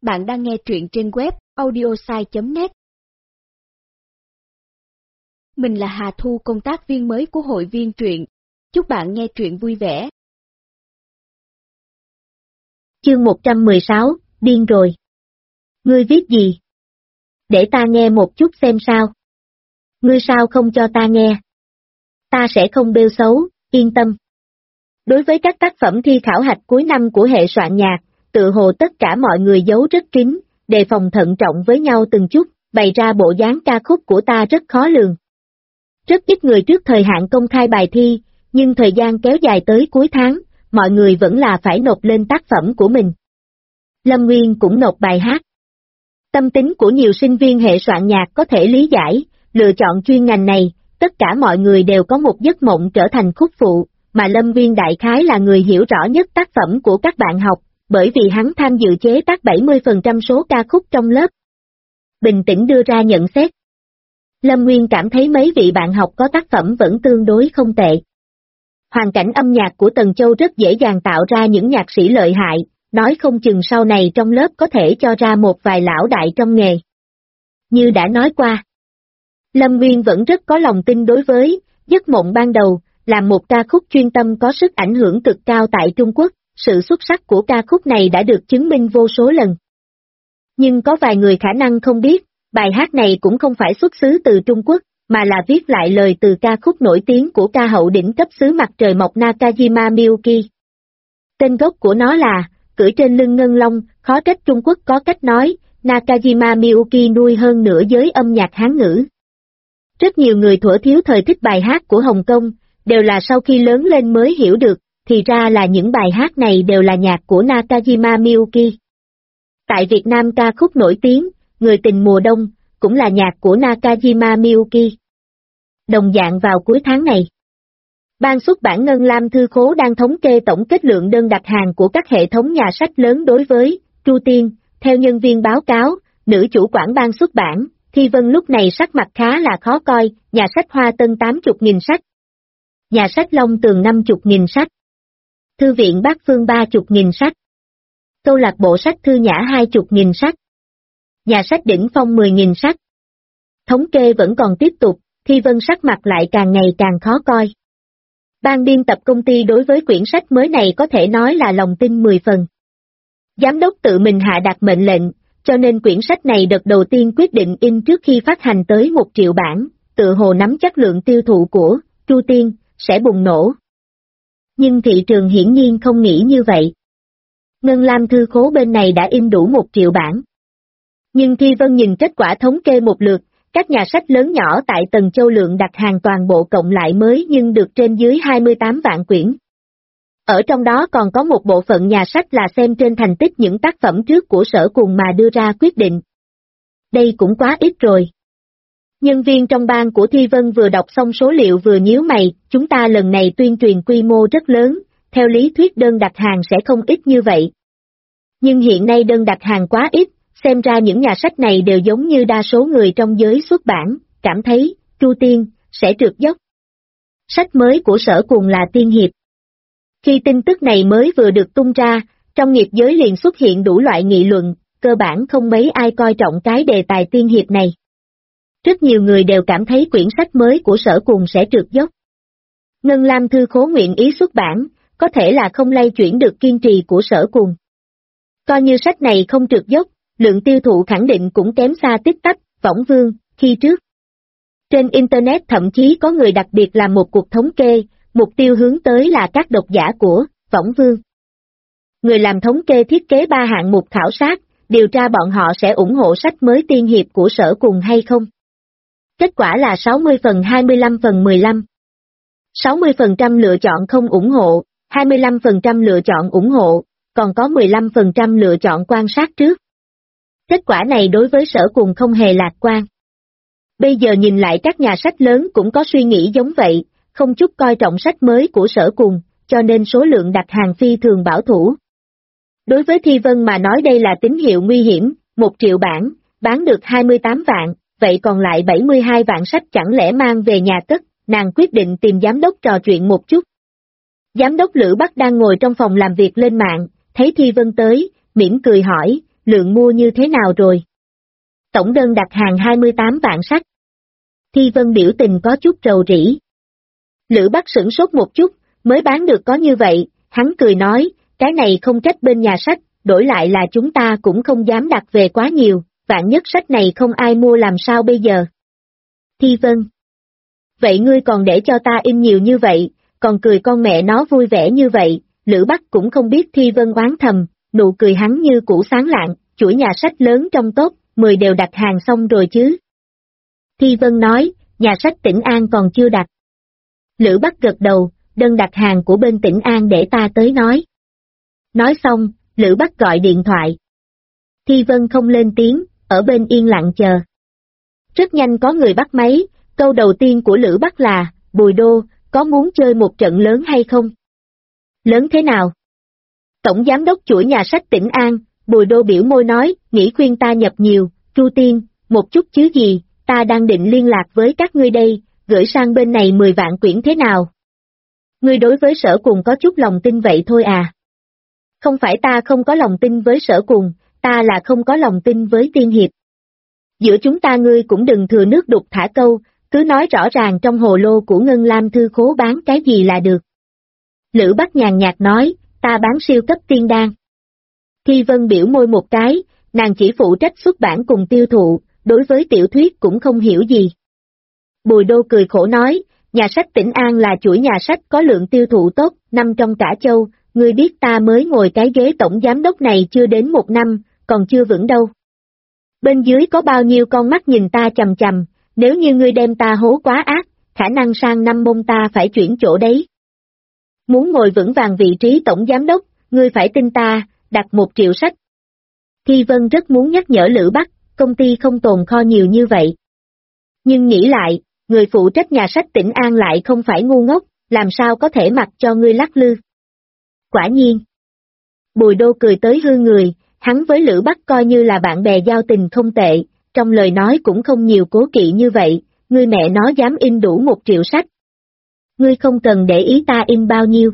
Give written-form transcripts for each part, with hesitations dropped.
Bạn đang nghe truyện trên web audiosai.net. Mình là Hà Thu, công tác viên mới của hội viên truyện. Chúc bạn nghe truyện vui vẻ. Chương 116, điên rồi. Ngươi viết gì? Để ta nghe một chút xem sao. Ngươi sao không cho ta nghe? Ta sẽ không bêu xấu, yên tâm. Đối với các tác phẩm thi khảo hạch cuối năm của hệ soạn nhạc, tự hồ tất cả mọi người giấu rất kín, đề phòng thận trọng với nhau từng chút, bày ra bộ dáng ca khúc của ta rất khó lường. Rất ít người trước thời hạn công khai bài thi, nhưng thời gian kéo dài tới cuối tháng, mọi người vẫn là phải nộp lên tác phẩm của mình. Lâm Nguyên cũng nộp bài hát. Tâm tính của nhiều sinh viên hệ soạn nhạc có thể lý giải, lựa chọn chuyên ngành này, tất cả mọi người đều có một giấc mộng trở thành khúc phụ, mà Lâm Nguyên đại khái là người hiểu rõ nhất tác phẩm của các bạn học, bởi vì hắn tham dự chế tác 70% số ca khúc trong lớp. Bình tĩnh đưa ra nhận xét. Lâm Nguyên cảm thấy mấy vị bạn học có tác phẩm vẫn tương đối không tệ. Hoàn cảnh âm nhạc của Tần Châu rất dễ dàng tạo ra những nhạc sĩ lợi hại, nói không chừng sau này trong lớp có thể cho ra một vài lão đại trong nghề. Như đã nói qua, Lâm Nguyên vẫn rất có lòng tin đối với giấc mộng ban đầu, làm một ca khúc chuyên tâm có sức ảnh hưởng cực cao tại Trung Quốc, sự xuất sắc của ca khúc này đã được chứng minh vô số lần. Nhưng có vài người khả năng không biết, bài hát này cũng không phải xuất xứ từ Trung Quốc, mà là viết lại lời từ ca khúc nổi tiếng của ca hậu đỉnh cấp xứ mặt trời mọc Nakajima Miyuki. Tên gốc của nó là cưỡi trên lưng ngân long, khó trách Trung Quốc có cách nói, Nakajima Miyuki nuôi hơn nửa giới âm nhạc Hán ngữ. Rất nhiều người thuở thiếu thời thích bài hát của Hồng Kông, đều là sau khi lớn lên mới hiểu được, thì ra là những bài hát này đều là nhạc của Nakajima Miyuki. Tại Việt Nam ca khúc nổi tiếng, Người tình mùa đông, cũng là nhạc của Nakajima Miyuki. Đồng dạng vào cuối tháng này, Ban xuất bản Ngân Lam Thư Khố đang thống kê tổng kết lượng đơn đặt hàng của các hệ thống nhà sách lớn đối với Chu Tiên. Theo nhân viên báo cáo, nữ chủ quản ban xuất bản, Thi Vân lúc này sắc mặt khá là khó coi, nhà sách Hoa Tân 80.000 sách, nhà sách Long Tường 50.000 sách, Thư viện Bát Phương 30.000 sách, câu lạc bộ sách Thư Nhã 20.000 sách, nhà sách Đỉnh Phong 10.000 sách. Thống kê vẫn còn tiếp tục, Thi Vân sắc mặt lại càng ngày càng khó coi. Ban biên tập công ty đối với quyển sách mới này có thể nói là lòng tin 10 phần. Giám đốc tự mình hạ đạt mệnh lệnh, cho nên quyển sách này đợt đầu tiên quyết định in trước khi phát hành tới 1 triệu bản, tự hồ nắm chắc lượng tiêu thụ của Chu Tiên sẽ bùng nổ. Nhưng thị trường hiển nhiên không nghĩ như vậy. Ngân Lam Thư Khố bên này đã in đủ 1 triệu bản. Nhưng Thi Vân nhìn kết quả thống kê một lượt, các nhà sách lớn nhỏ tại Tần Châu lượng đặt hàng toàn bộ cộng lại mới nhưng được trên dưới 28 vạn quyển. Ở trong đó còn có một bộ phận nhà sách là xem trên thành tích những tác phẩm trước của Sở Cùng mà đưa ra quyết định. Đây cũng quá ít rồi. Nhân viên trong ban của Thi Vân vừa đọc xong số liệu vừa nhíu mày, chúng ta lần này tuyên truyền quy mô rất lớn, theo lý thuyết đơn đặt hàng sẽ không ít như vậy. Nhưng hiện nay đơn đặt hàng quá ít, xem ra những nhà sách này đều giống như đa số người trong giới xuất bản, cảm thấy, Chu Tiên, sẽ trượt dốc. Sách mới của Sở Cùng là Tiên Hiệp. Khi tin tức này mới vừa được tung ra, trong nghiệp giới liền xuất hiện đủ loại nghị luận, cơ bản không mấy ai coi trọng cái đề tài Tiên Hiệp này. Rất nhiều người đều cảm thấy quyển sách mới của Sở Cùng sẽ trượt dốc. Ngân Lam Thư Khố nguyện ý xuất bản, có thể là không lay chuyển được kiên trì của Sở Cùng. Coi như sách này không trượt dốc, lượng tiêu thụ khẳng định cũng kém xa Tích Tắc, Võng Vương, khi trước. Trên Internet thậm chí có người đặc biệt làm một cuộc thống kê, mục tiêu hướng tới là các độc giả của Võng Vương. Người làm thống kê thiết kế 3 hạng mục khảo sát, điều tra bọn họ sẽ ủng hộ sách mới Tiên Hiệp của Sở Cùng hay không. Kết quả là 60 phần 25 phần 15. 60% lựa chọn không ủng hộ, 25% lựa chọn ủng hộ, còn có 15% lựa chọn quan sát trước. Kết quả này đối với Sở Cùng không hề lạc quan. Bây giờ nhìn lại các nhà sách lớn cũng có suy nghĩ giống vậy, không chút coi trọng sách mới của Sở Cùng, cho nên số lượng đặt hàng phi thường bảo thủ. Đối với Thi Vân mà nói đây là tín hiệu nguy hiểm, 1 triệu bản, bán được 28 vạn, vậy còn lại 72 vạn sách chẳng lẽ mang về nhà cất, nàng quyết định tìm giám đốc trò chuyện một chút. Giám đốc Lữ Bắc đang ngồi trong phòng làm việc lên mạng, thấy Thi Vân tới, mỉm cười hỏi, lượng mua như thế nào rồi? Tổng đơn đặt hàng 28 vạn sách. Thi Vân biểu tình có chút rầu rĩ. Lữ Bắc sửng sốt một chút, mới bán được có như vậy, hắn cười nói, cái này không trách bên nhà sách, đổi lại là chúng ta cũng không dám đặt về quá nhiều, vạn nhất sách này không ai mua làm sao bây giờ? Thi Vân. Vậy ngươi còn để cho ta in nhiều như vậy, còn cười con mẹ nó vui vẻ như vậy, Lữ Bắc cũng không biết Thi Vân oán thầm, nụ cười hắn như cũ sáng lạng, chuỗi nhà sách lớn trong top, 10 đều đặt hàng xong rồi chứ. Thi Vân nói, nhà sách Tĩnh An còn chưa đặt. Lữ Bắc gật đầu, đơn đặt hàng của bên Tĩnh An để ta tới nói. Nói xong, Lữ Bắc gọi điện thoại. Thi Vân không lên tiếng, ở bên yên lặng chờ. Rất nhanh có người bắt máy, câu đầu tiên của Lữ Bắc là, Bùi Đô, có muốn chơi một trận lớn hay không? Lớn thế nào? Tổng giám đốc chuỗi nhà sách Tĩnh An, Bùi Đô biểu môi nói, nghĩ khuyên ta nhập nhiều, Chu Tiên, một chút chứ gì, ta đang định liên lạc với các ngươi đây, gửi sang bên này 10 vạn quyển thế nào? Ngươi đối với Sở Cùng có chút lòng tin vậy thôi à? Không phải ta không có lòng tin với Sở Cùng, ta là không có lòng tin với Tiên Hiệp. Giữa chúng ta ngươi cũng đừng thừa nước đục thả câu, cứ nói rõ ràng trong hồ lô của Ngân Lam Thư Khố bán cái gì là được. Lữ Bắc nhàn nhạt nói, ta bán siêu cấp tiên đan. Thi Vân biểu môi một cái, nàng chỉ phụ trách xuất bản cùng tiêu thụ, đối với tiểu thuyết cũng không hiểu gì. Bùi Đô cười khổ nói, nhà sách Tĩnh An là chuỗi nhà sách có lượng tiêu thụ tốt, năm trong cả châu, ngươi biết ta mới ngồi cái ghế tổng giám đốc này chưa đến 1 năm, còn chưa vững đâu. Bên dưới có bao nhiêu con mắt nhìn ta chằm chằm, nếu như ngươi đem ta hố quá ác, khả năng sang năm mông ta phải chuyển chỗ đấy. Muốn ngồi vững vàng vị trí tổng giám đốc, ngươi phải tin ta, đặt 1 triệu sách. Thi Vân rất muốn nhắc nhở Lữ Bắc, công ty không tồn kho nhiều như vậy. Nhưng nghĩ lại, người phụ trách nhà sách Tĩnh An lại không phải ngu ngốc, làm sao có thể mặc cho ngươi lắc lư. Quả nhiên. Bùi Đô cười tới hư người, hắn với Lữ Bắc coi như là bạn bè giao tình không tệ, trong lời nói cũng không nhiều cố kỵ như vậy, ngươi mẹ nó dám in đủ 1 triệu sách. Ngươi không cần để ý ta in bao nhiêu.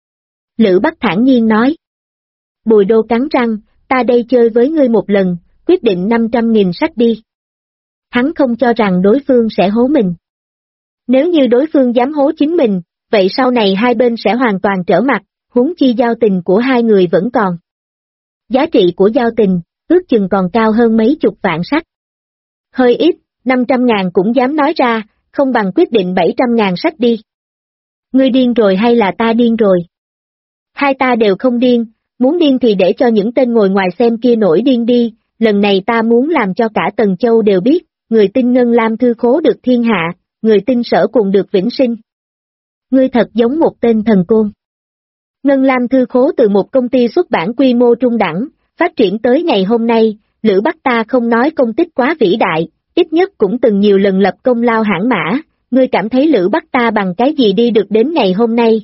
Lữ Bắc thản nhiên nói. Bùi Đô cắn răng, ta đây chơi với ngươi một lần, quyết định 500.000 sách đi. Hắn không cho rằng đối phương sẽ hố mình. Nếu như đối phương dám hố chính mình, vậy sau này hai bên sẽ hoàn toàn trở mặt, huống chi giao tình của hai người vẫn còn. Giá trị của giao tình, ước chừng còn cao hơn mấy chục vạn sách. Hơi ít, 500.000 cũng dám nói ra, không bằng quyết định 700.000 sách đi. Ngươi điên rồi hay là ta điên rồi? Hai ta đều không điên, muốn điên thì để cho những tên ngồi ngoài xem kia nổi điên đi, lần này ta muốn làm cho cả Tần Châu đều biết, người tin Ngân Lam Thư Khố được thiên hạ, người tin Sở Cùng được vĩnh sinh. Ngươi thật giống một tên thần côn. Ngân Lam Thư Khố từ một công ty xuất bản quy mô trung đẳng, phát triển tới ngày hôm nay, Lữ Bắc ta không nói công tích quá vĩ đại, ít nhất cũng từng nhiều lần lập công lao hãn mã, ngươi cảm thấy Lữ Bắc ta bằng cái gì đi được đến ngày hôm nay?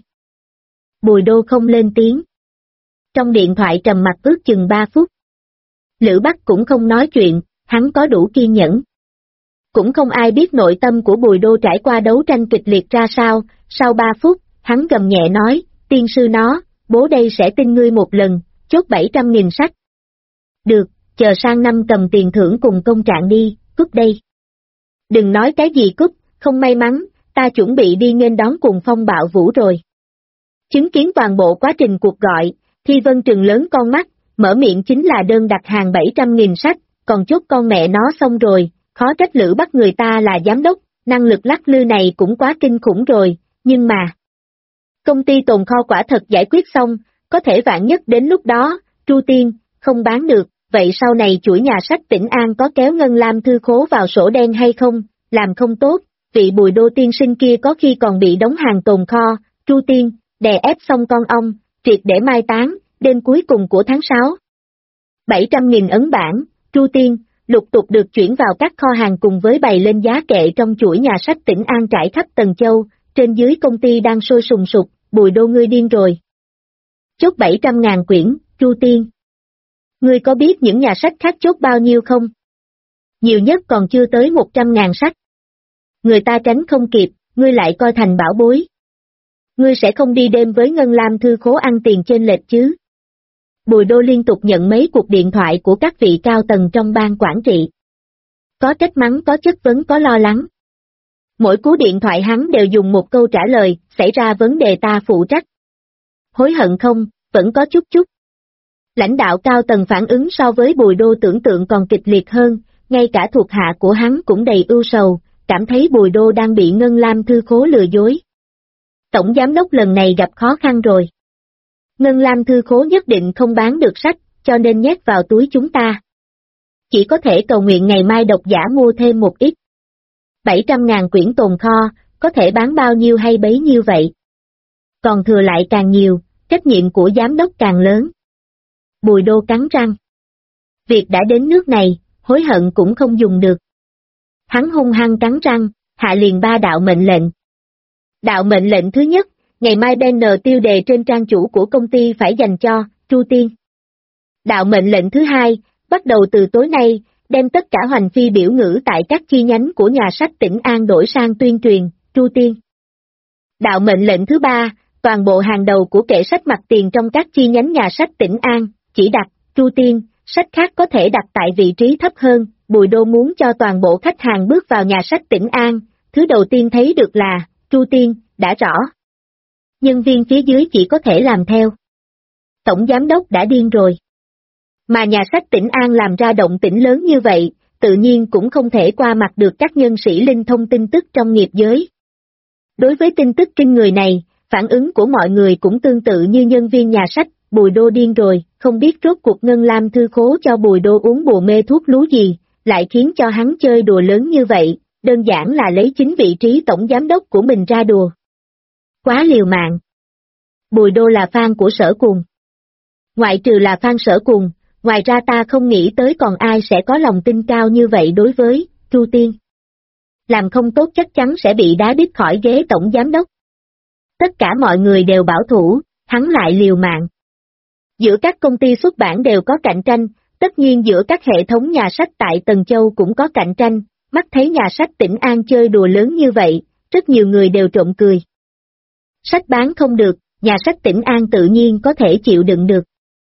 Bùi Đô không lên tiếng. Trong điện thoại trầm mặc ước chừng 3 phút. Lữ Bắc cũng không nói chuyện, hắn có đủ kiên nhẫn. Cũng không ai biết nội tâm của Bùi Đô trải qua đấu tranh kịch liệt ra sao, sau 3 phút, hắn gầm nhẹ nói, tiên sư nó, bố đây sẽ tin ngươi một lần, chốt 700.000 sách. Được, chờ sang năm cầm tiền thưởng cùng công trạng đi, cúp đây. Đừng nói cái gì cúp, không may mắn, ta chuẩn bị đi nghênh đón cùng phong bạo vũ rồi. Chứng kiến toàn bộ quá trình cuộc gọi, Thi Vân trừng lớn con mắt, mở miệng chính là đơn đặt hàng 700.000 sách, còn chốt con mẹ nó xong rồi, khó trách Lữ Bắc người ta là giám đốc, năng lực lắc lư này cũng quá kinh khủng rồi, nhưng mà... Công ty tồn kho quả thật giải quyết xong, có thể vạn nhất đến lúc đó, Chu Tiên, không bán được, vậy sau này chuỗi nhà sách Tĩnh An có kéo Ngân Lam Thư Khố vào sổ đen hay không, làm không tốt, vị Bùi Đô tiên sinh kia có khi còn bị đóng hàng tồn kho, Chu Tiên, đè ép xong con ong, triệt để mai táng, đêm cuối cùng của tháng 6. 700.000 ấn bản, Chu Tiên, lục tục được chuyển vào các kho hàng cùng với bày lên giá kệ trong chuỗi nhà sách Tĩnh An trải khắp Tần Châu, trên dưới công ty đang sôi sùng sục, Bùi Đô ngươi điên rồi. Chốt 700.000 quyển, Chu Tiên. Ngươi có biết những nhà sách khác chốt bao nhiêu không? Nhiều nhất còn chưa tới 100.000 sách. Người ta tránh không kịp, ngươi lại coi thành bảo bối. Ngươi sẽ không đi đêm với Ngân Lam Thư Khố ăn tiền trên lệch chứ? Bùi Đô liên tục nhận mấy cuộc điện thoại của các vị cao tầng trong ban quản trị. Có trách mắng, có chất vấn, có lo lắng. Mỗi cú điện thoại hắn đều dùng một câu trả lời, xảy ra vấn đề ta phụ trách. Hối hận không, vẫn có chút chút. Lãnh đạo cao tầng phản ứng so với Bùi Đô tưởng tượng còn kịch liệt hơn, ngay cả thuộc hạ của hắn cũng đầy ưu sầu, cảm thấy Bùi Đô đang bị Ngân Lam Thư Khố lừa dối. Tổng giám đốc lần này gặp khó khăn rồi. Ngân Lam Thư Khố nhất định không bán được sách, cho nên nhét vào túi chúng ta. Chỉ có thể cầu nguyện ngày mai độc giả mua thêm một ít. 700.000 quyển tồn kho, có thể bán bao nhiêu hay bấy nhiêu vậy. Còn thừa lại càng nhiều, trách nhiệm của giám đốc càng lớn. Bùi Đô cắn răng. Việc đã đến nước này, hối hận cũng không dùng được. Hắn hung hăng cắn răng, hạ liền 3 đạo mệnh lệnh. Đạo mệnh lệnh thứ nhất, ngày mai banner tiêu đề trên trang chủ của công ty phải dành cho Chu Tiên. Đạo mệnh lệnh thứ hai, bắt đầu từ tối nay, đem tất cả hoành phi biểu ngữ tại các chi nhánh của nhà sách tỉnh An đổi sang tuyên truyền, Chu Tiên. Đạo mệnh lệnh thứ ba, toàn bộ hàng đầu của kệ sách mặt tiền trong các chi nhánh nhà sách tỉnh An, chỉ đặt, Chu Tiên, sách khác có thể đặt tại vị trí thấp hơn, Bùi Đô muốn cho toàn bộ khách hàng bước vào nhà sách tỉnh An, thứ đầu tiên thấy được là, Chu Tiên, đã rõ. Nhân viên phía dưới chỉ có thể làm theo. Tổng giám đốc đã điên rồi. Mà nhà sách tỉnh An làm ra động tĩnh lớn như vậy, tự nhiên cũng không thể qua mặt được các nhân sĩ linh thông tin tức trong nghiệp giới. Đối với tin tức kinh người này, phản ứng của mọi người cũng tương tự như nhân viên nhà sách, Bùi Đô điên rồi, không biết rốt cuộc Ngân Lam Thư Khố cho Bùi Đô uống bùa mê thuốc lú gì, lại khiến cho hắn chơi đùa lớn như vậy, đơn giản là lấy chính vị trí tổng giám đốc của mình ra đùa. Quá liều mạng. Bùi Đô là fan của Sở Cuồng. Ngoại trừ là fan Sở Cuồng, ngoài ra ta không nghĩ tới còn ai sẽ có lòng tin cao như vậy đối với Chu Tiên. Làm không tốt chắc chắn sẽ bị đá đít khỏi ghế tổng giám đốc. Tất cả mọi người đều bảo thủ, hắn lại liều mạng. Giữa các công ty xuất bản đều có cạnh tranh, tất nhiên giữa các hệ thống nhà sách tại Tần Châu cũng có cạnh tranh, mắt thấy nhà sách tỉnh An chơi đùa lớn như vậy, rất nhiều người đều trộm cười. Sách bán không được, nhà sách tỉnh An tự nhiên có thể chịu đựng được.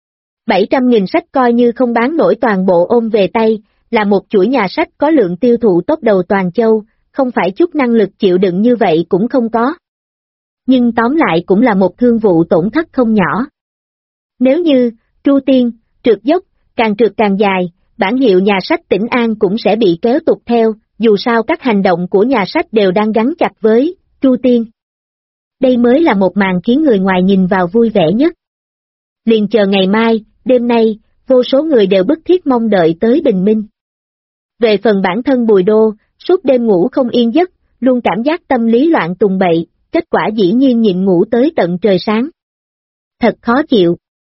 700.000 sách coi như không bán nổi toàn bộ ôm về tay, là một chuỗi nhà sách có lượng tiêu thụ top đầu toàn châu, không phải chút năng lực chịu đựng như vậy cũng không có. Nhưng tóm lại cũng là một thương vụ tổn thất không nhỏ. Nếu như, Chu Tiên, trượt dốc, càng trượt càng dài, bản hiệu nhà sách tỉnh An cũng sẽ bị kéo tụt theo, dù sao các hành động của nhà sách đều đang gắn chặt với Chu Tiên. Đây mới là một màn khiến người ngoài nhìn vào vui vẻ nhất. Liền chờ ngày mai, đêm nay, vô số người đều bức thiết mong đợi tới bình minh. Về phần bản thân Bùi Đô, suốt đêm ngủ không yên giấc, luôn cảm giác tâm lý loạn tùng bậy, kết quả dĩ nhiên nhịn ngủ tới tận trời sáng. Thật khó chịu.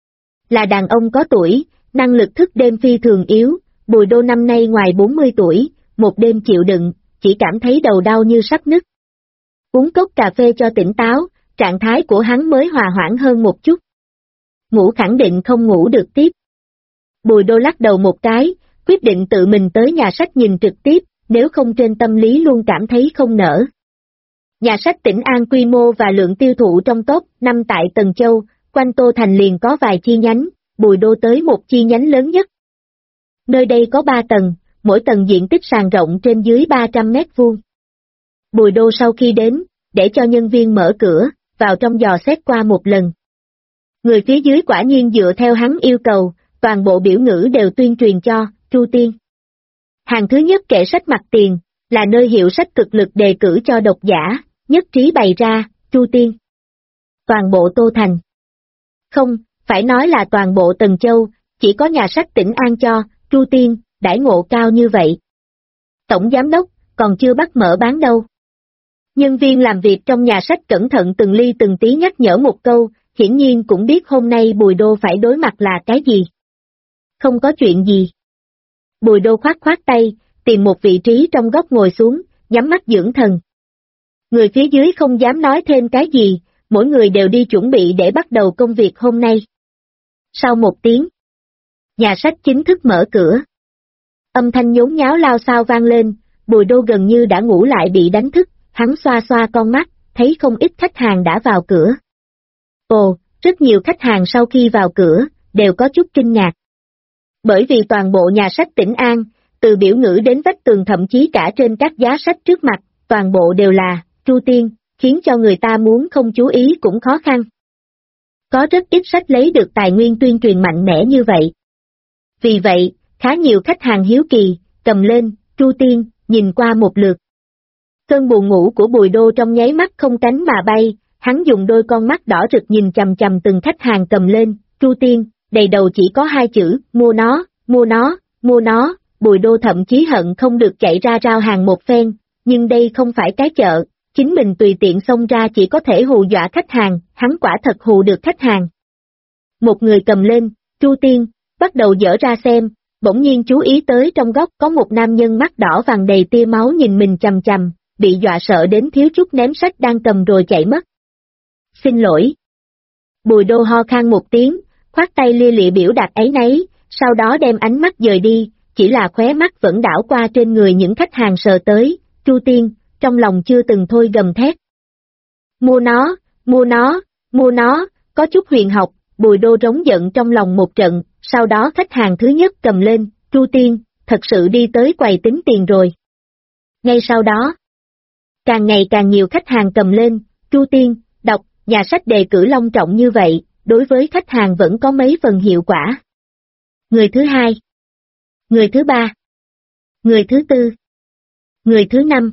Là đàn ông có tuổi, năng lực thức đêm phi thường yếu, Bùi Đô năm nay ngoài 40 tuổi, một đêm chịu đựng, chỉ cảm thấy đầu đau như sắp nứt. Uống cốc cà phê cho tỉnh táo, trạng thái của hắn mới hòa hoãn hơn một chút. Ngủ khẳng định không ngủ được tiếp. Bùi Đô lắc đầu một cái, quyết định tự mình tới nhà sách nhìn trực tiếp, nếu không trên tâm lý luôn cảm thấy không nỡ. Nhà sách tỉnh An quy mô và lượng tiêu thụ trong top 5 tại Tần Châu, quanh Tô Thành liền có vài chi nhánh, Bùi Đô tới một chi nhánh lớn nhất. Nơi đây có 3 tầng, mỗi tầng diện tích sàn rộng trên dưới 300 mét vuông. Bùi Đô sau khi đến, để cho nhân viên mở cửa, vào trong dò xét qua một lần. Người phía dưới quả nhiên dựa theo hắn yêu cầu, toàn bộ biểu ngữ đều tuyên truyền cho Chu Tiên. Hàng thứ nhất kệ sách mặt tiền, là nơi hiệu sách cực lực đề cử cho độc giả, nhất trí bày ra, Chu Tiên. Toàn bộ Tô Thành. Không, phải nói là toàn bộ Tần Châu, chỉ có nhà sách tỉnh An cho, Chu Tiên, đãi ngộ cao như vậy. Tổng giám đốc, còn chưa bắt mở bán đâu. Nhân viên làm việc trong nhà sách cẩn thận từng ly từng tí nhắc nhở một câu, hiển nhiên cũng biết hôm nay Bùi Đô phải đối mặt là cái gì. Không có chuyện gì. Bùi Đô khoát khoát tay, tìm một vị trí trong góc ngồi xuống, nhắm mắt dưỡng thần. Người phía dưới không dám nói thêm cái gì, mỗi người đều đi chuẩn bị để bắt đầu công việc hôm nay. Sau một tiếng, nhà sách chính thức mở cửa. Âm thanh nhốn nháo lao xao vang lên, Bùi Đô gần như đã ngủ lại bị đánh thức, hắn xoa xoa con mắt, thấy không ít khách hàng đã vào cửa. Ồ, rất nhiều khách hàng sau khi vào cửa, đều có chút kinh ngạc. Bởi vì toàn bộ nhà sách Tĩnh An, từ biểu ngữ đến vách tường thậm chí cả trên các giá sách trước mặt, toàn bộ đều là Chu Tiên, khiến cho người ta muốn không chú ý cũng khó khăn. Có rất ít sách lấy được tài nguyên tuyên truyền mạnh mẽ như vậy. Vì vậy, khá nhiều khách hàng hiếu kỳ, cầm lên, Chu Tiên, nhìn qua một lượt. Cơn buồn ngủ của Bùi Đô trong nháy mắt không cánh mà bay, hắn dùng đôi con mắt đỏ rực nhìn chằm chằm từng khách hàng cầm lên, Chu Tiên, đầy đầu chỉ có hai chữ, mua nó, mua nó, mua nó, Bùi Đô thậm chí hận không được chạy ra rao hàng một phen, nhưng đây không phải cái chợ, chính mình tùy tiện xông ra chỉ có thể hù dọa khách hàng, hắn quả thật hù được khách hàng. Một người cầm lên, Chu Tiên, bắt đầu dở ra xem, bỗng nhiên chú ý tới trong góc có một nam nhân mắt đỏ vàng đầy tia máu nhìn mình chằm chằm, bị dọa sợ đến thiếu chút ném sách đang cầm rồi chạy mất. Xin lỗi. Bùi Đô ho khan một tiếng, khoát tay lia lịa biểu đạt áy náy, sau đó đem ánh mắt dời đi, chỉ là khóe mắt vẫn đảo qua trên người những khách hàng sờ tới, Chu Tiên, trong lòng chưa từng thôi gầm thét. Mua nó, mua nó, mua nó, có chút huyền học, Bùi Đô rống giận trong lòng một trận, sau đó khách hàng thứ nhất cầm lên, Chu Tiên, thật sự đi tới quầy tính tiền rồi. Ngay sau đó, càng ngày càng nhiều khách hàng cầm lên, Chu Tiên, đọc, nhà sách đề cử long trọng như vậy, đối với khách hàng vẫn có mấy phần hiệu quả. Người thứ hai, người thứ ba, người thứ tư, người thứ năm.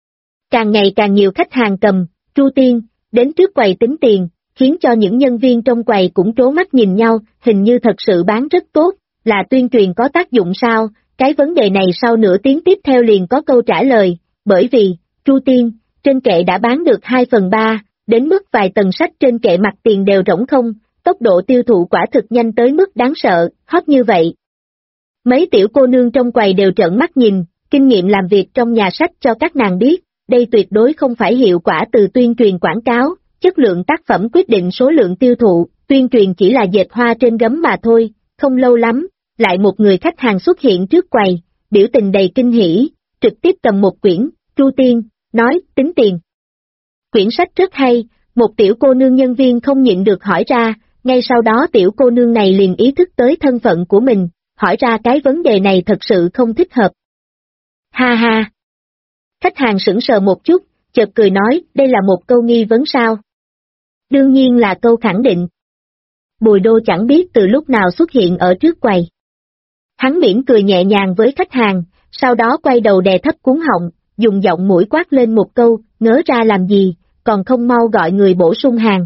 Càng ngày càng nhiều khách hàng cầm, Chu Tiên, đến trước quầy tính tiền, khiến cho những nhân viên trong quầy cũng trố mắt nhìn nhau, hình như thật sự bán rất tốt, là tuyên truyền có tác dụng sao, cái vấn đề này sau nửa tiếng tiếp theo liền có câu trả lời, bởi vì, Chu Tiên, trên kệ đã bán được 2/3, đến mức vài tầng sách trên kệ mặt tiền đều rỗng không, tốc độ tiêu thụ quả thực nhanh tới mức đáng sợ, hot như vậy. Mấy tiểu cô nương trong quầy đều trợn mắt nhìn, kinh nghiệm làm việc trong nhà sách cho các nàng biết, đây tuyệt đối không phải hiệu quả từ tuyên truyền quảng cáo, chất lượng tác phẩm quyết định số lượng tiêu thụ, tuyên truyền chỉ là dệt hoa trên gấm mà thôi, không lâu lắm, lại một người khách hàng xuất hiện trước quầy, biểu tình đầy kinh hỉ, trực tiếp cầm một quyển, Chu Tiên, nói, tính tiền. Quyển sách rất hay, một tiểu cô nương nhân viên không nhịn được hỏi ra, ngay sau đó tiểu cô nương này liền ý thức tới thân phận của mình, hỏi ra cái vấn đề này thật sự không thích hợp. Ha ha! Khách hàng sững sờ một chút, chợt cười nói, đây là một câu nghi vấn sao? Đương nhiên là câu khẳng định. Bùi Đô chẳng biết từ lúc nào xuất hiện ở trước quầy. Hắn mỉm cười nhẹ nhàng với khách hàng, sau đó quay đầu đè thấp cuống họng, dùng giọng mũi quát lên một câu, ngớ ra làm gì, còn không mau gọi người bổ sung hàng.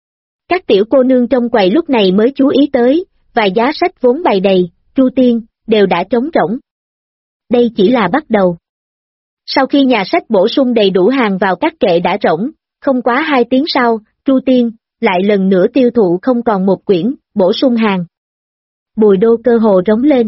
Các tiểu cô nương trong quầy lúc này mới chú ý tới, vài giá sách vốn bày đầy, Chu Tiên, đều đã trống rỗng. Đây chỉ là bắt đầu. Sau khi nhà sách bổ sung đầy đủ hàng vào các kệ đã rỗng, không quá 2 tiếng sau, Chu Tiên, lại lần nữa tiêu thụ không còn một quyển, bổ sung hàng. Bùi Đô cơ hồ rống lên.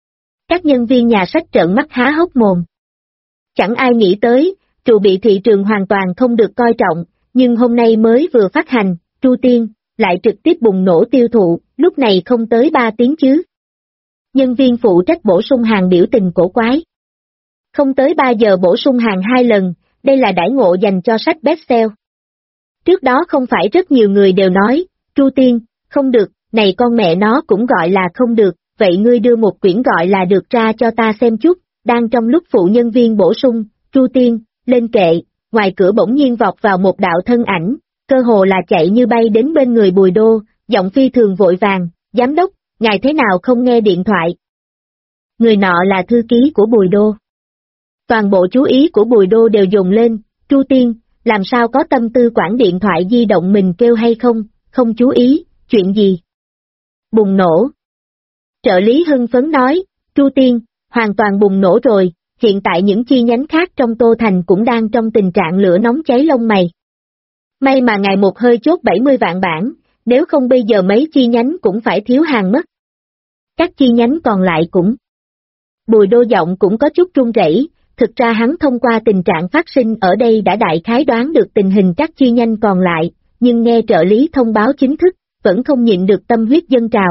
Các nhân viên nhà sách trợn mắt há hốc mồm. Chẳng ai nghĩ tới, trụ bị thị trường hoàn toàn không được coi trọng, nhưng hôm nay mới vừa phát hành, Chu Tiên, lại trực tiếp bùng nổ tiêu thụ, lúc này không tới 3 tiếng chứ. Nhân viên phụ trách bổ sung hàng biểu tình cổ quái. Không tới 3 giờ bổ sung hàng 2 lần, đây là đãi ngộ dành cho sách best-sell. Trước đó không phải rất nhiều người đều nói, Chu Tiên, không được, này con mẹ nó cũng gọi là không được, vậy ngươi đưa một quyển gọi là được ra cho ta xem chút, đang trong lúc phụ nhân viên bổ sung, Chu Tiên, lên kệ, ngoài cửa bỗng nhiên vọt vào một đạo thân ảnh, cơ hồ là chạy như bay đến bên người Bùi Đô, giọng phi thường vội vàng, giám đốc, ngài thế nào không nghe điện thoại? Người nọ là thư ký của Bùi Đô. Toàn bộ chú ý của Bùi Đô đều dồn lên, Chu Tiên, làm sao có tâm tư quản điện thoại di động mình kêu hay không, không chú ý, chuyện gì? Bùng nổ. Trợ lý hưng phấn nói, Chu Tiên, hoàn toàn bùng nổ rồi, hiện tại những chi nhánh khác trong Tô Thành cũng đang trong tình trạng lửa nóng cháy lông mày. May mà ngài một hơi chốt 70 vạn bản, nếu không bây giờ mấy chi nhánh cũng phải thiếu hàng mất. Các chi nhánh còn lại cũng. Bùi Đô giọng cũng có chút run rẩy, thực ra hắn thông qua tình trạng phát sinh ở đây đã đại khái đoán được tình hình các chi nhánh còn lại, nhưng nghe trợ lý thông báo chính thức, vẫn không nhịn được tâm huyết dâng trào.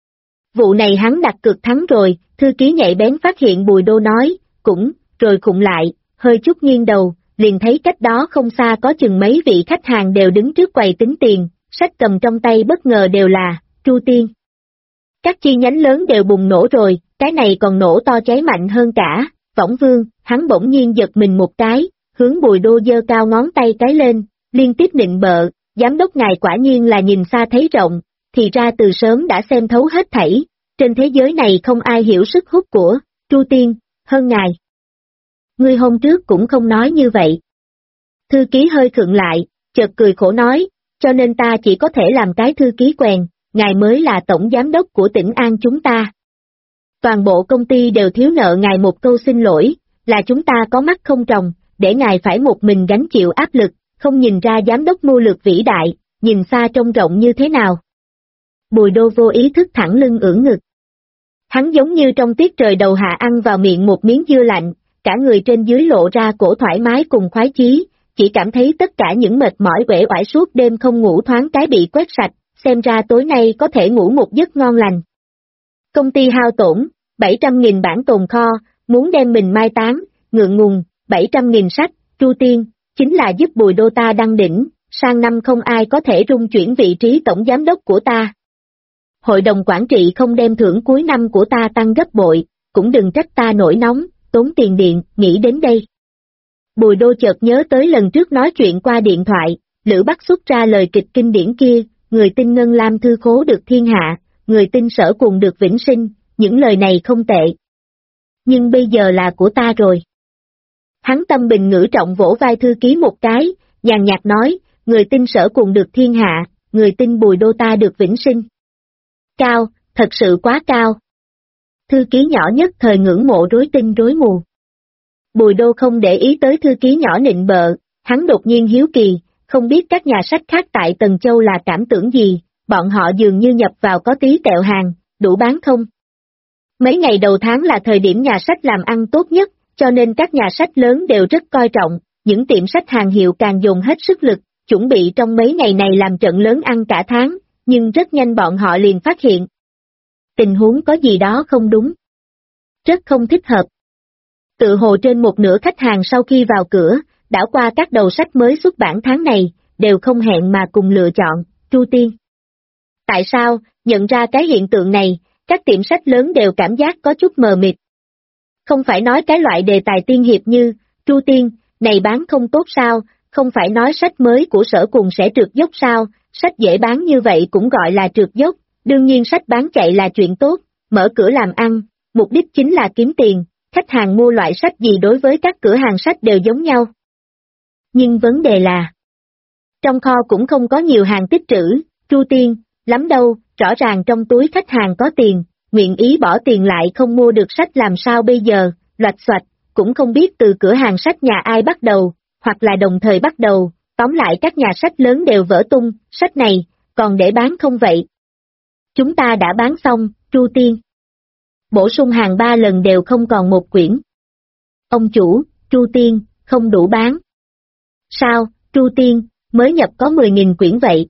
Vụ này hắn đặt cược thắng rồi, thư ký nhạy bén phát hiện Bùi Đô nói, cũng, rồi khụng lại, hơi chút nghiêng đầu, liền thấy cách đó không xa có chừng mấy vị khách hàng đều đứng trước quầy tính tiền, sách cầm trong tay bất ngờ đều là, Chu Tiên. Các chi nhánh lớn đều bùng nổ rồi, cái này còn nổ to cháy mạnh hơn cả, Võng Vương, hắn bỗng nhiên giật mình một cái, hướng Bùi Đô giơ cao ngón tay cái lên, liên tiếp nịnh bợ, giám đốc ngài quả nhiên là nhìn xa thấy rộng, thì ra từ sớm đã xem thấu hết thảy, trên thế giới này không ai hiểu sức hút của Tru Tiên hơn ngài. Ngươi hôm trước cũng không nói như vậy. Thư ký hơi khựng lại, chợt cười khổ nói, cho nên ta chỉ có thể làm cái thư ký quèn, ngài mới là tổng giám đốc của tỉnh An chúng ta. Toàn bộ công ty đều thiếu nợ ngài một câu xin lỗi, là chúng ta có mắt không tròng, để ngài phải một mình gánh chịu áp lực, không nhìn ra giám đốc mưu lược vĩ đại, nhìn xa trông rộng như thế nào. Bùi Đô vô ý thức thẳng lưng ưỡn ngực. Hắn giống như trong tiết trời đầu hạ ăn vào miệng một miếng dưa lạnh, cả người trên dưới lộ ra cổ thoải mái cùng khoái chí, chỉ cảm thấy tất cả những mệt mỏi uể oải suốt đêm không ngủ thoáng cái bị quét sạch, xem ra tối nay có thể ngủ một giấc ngon lành. Công ty hao tổn, 700.000 bản tồn kho, muốn đem mình mai táng, ngượng ngùng, 700.000 sách, Tru Tiên, chính là giúp Bùi Đô ta đăng đỉnh, sang năm không ai có thể rung chuyển vị trí tổng giám đốc của ta. Hội đồng quản trị không đem thưởng cuối năm của ta tăng gấp bội, cũng đừng trách ta nổi nóng, tốn tiền điện, nghĩ đến đây. Bùi Đô chợt nhớ tới lần trước nói chuyện qua điện thoại, Lữ Bắc xuất ra lời kịch kinh điển kia, người tin ngân lam thư khố được thiên hạ, người tin sở cùng được vĩnh sinh, những lời này không tệ. Nhưng bây giờ là của ta rồi. Hắn tâm bình ngữ trọng vỗ vai thư ký một cái, nhàn nhạt nói, người tin sở cùng được thiên hạ, người tin Bùi Đô ta được vĩnh sinh. Cao, thật sự quá cao. Thư ký nhỏ nhất thời ngưỡng mộ rối tinh rối mù. Bùi Đô không để ý tới thư ký nhỏ nịnh bợ, hắn đột nhiên hiếu kỳ, không biết các nhà sách khác tại Tần Châu là cảm tưởng gì, bọn họ dường như nhập vào có tí tẹo hàng, đủ bán không? Mấy ngày đầu tháng là thời điểm nhà sách làm ăn tốt nhất, cho nên các nhà sách lớn đều rất coi trọng, những tiệm sách hàng hiệu càng dùng hết sức lực, chuẩn bị trong mấy ngày này làm trận lớn ăn cả tháng, nhưng rất nhanh bọn họ liền phát hiện. Tình huống có gì đó không đúng. Rất không thích hợp. Tự hồ trên một nửa khách hàng sau khi vào cửa, đảo qua các đầu sách mới xuất bản tháng này, đều không hẹn mà cùng lựa chọn, Tru Tiên. Tại sao, nhận ra cái hiện tượng này, các tiệm sách lớn đều cảm giác có chút mờ mịt. Không phải nói cái loại đề tài tiên hiệp như, Tru Tiên, này bán không tốt sao, không phải nói sách mới của sở cùng sẽ trượt dốc sao, sách dễ bán như vậy cũng gọi là trượt dốc, đương nhiên sách bán chạy là chuyện tốt, mở cửa làm ăn, mục đích chính là kiếm tiền, khách hàng mua loại sách gì đối với các cửa hàng sách đều giống nhau. Nhưng vấn đề là, trong kho cũng không có nhiều hàng tích trữ, Tru Tiên, lắm đâu, rõ ràng trong túi khách hàng có tiền, nguyện ý bỏ tiền lại không mua được sách làm sao bây giờ, loạch xoạch, cũng không biết từ cửa hàng sách nhà ai bắt đầu, hoặc là đồng thời bắt đầu, tóm lại các nhà sách lớn đều vỡ tung, sách này, còn để bán không vậy? Chúng ta đã bán xong, Tru Tiên. Bổ sung hàng 3 lần đều không còn một quyển. Ông chủ, Tru Tiên, không đủ bán. Sao, Tru Tiên, mới nhập có 10.000 quyển vậy?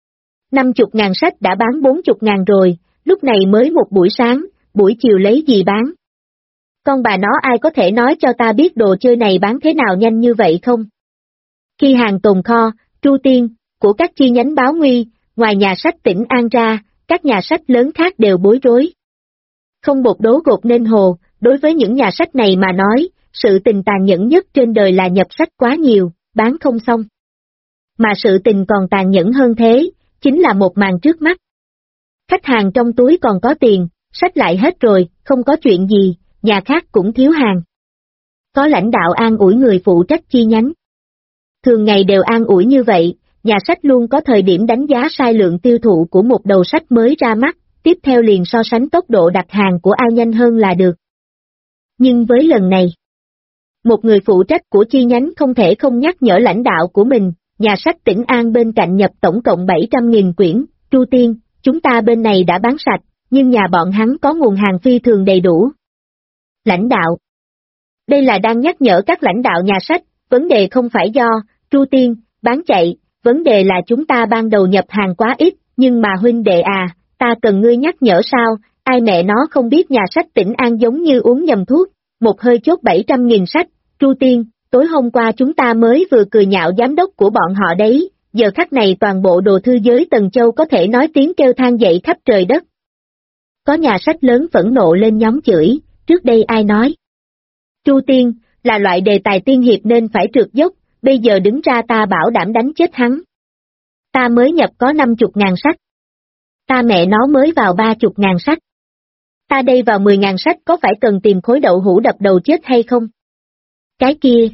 50.000 sách đã bán 40.000 rồi, lúc này mới một buổi sáng, buổi chiều lấy gì bán? Con bà nó ai có thể nói cho ta biết đồ chơi này bán thế nào nhanh như vậy không? Khi hàng tồn kho, Tru Tiên, của các chi nhánh báo nguy, ngoài nhà sách tỉnh An ra, các nhà sách lớn khác đều bối rối. Không bột đố gột nên hồ, đối với những nhà sách này mà nói, sự tình tàn nhẫn nhất trên đời là nhập sách quá nhiều, bán không xong. Mà sự tình còn tàn nhẫn hơn thế, chính là một màn trước mắt. Khách hàng trong túi còn có tiền, sách lại hết rồi, không có chuyện gì, nhà khác cũng thiếu hàng. Có lãnh đạo an ủi người phụ trách chi nhánh. Thường ngày đều an ủi như vậy, nhà sách luôn có thời điểm đánh giá sai lượng tiêu thụ của một đầu sách mới ra mắt, tiếp theo liền so sánh tốc độ đặt hàng của ai nhanh hơn là được. Nhưng với lần này, một người phụ trách của chi nhánh không thể không nhắc nhở lãnh đạo của mình, nhà sách tỉnh An bên cạnh nhập tổng cộng 700.000 quyển, Tru Tiên, chúng ta bên này đã bán sạch, nhưng nhà bọn hắn có nguồn hàng phi thường đầy đủ. Lãnh đạo. Đây là đang nhắc nhở các lãnh đạo nhà sách, vấn đề không phải do, Tru Tiên, bán chạy, vấn đề là chúng ta ban đầu nhập hàng quá ít, nhưng mà huynh đệ à, ta cần ngươi nhắc nhở sao, ai mẹ nó không biết nhà sách tỉnh An giống như uống nhầm thuốc, một hơi chốt 700.000 sách, Tru Tiên, tối hôm qua chúng ta mới vừa cười nhạo giám đốc của bọn họ đấy, giờ khắc này toàn bộ đồ thư giới Tần Châu có thể nói tiếng kêu than dậy khắp trời đất. Có nhà sách lớn phẫn nộ lên nhóm chửi, trước đây ai nói? Chu Tiên, là loại đề tài tiên hiệp nên phải trượt dốc, bây giờ đứng ra ta bảo đảm đánh chết hắn. Ta mới nhập có 50.000 sách. Ta mẹ nó mới vào 30.000 sách. Ta đây vào 10.000 sách có phải cần tìm khối đậu hũ đập đầu chết hay không? Cái kia.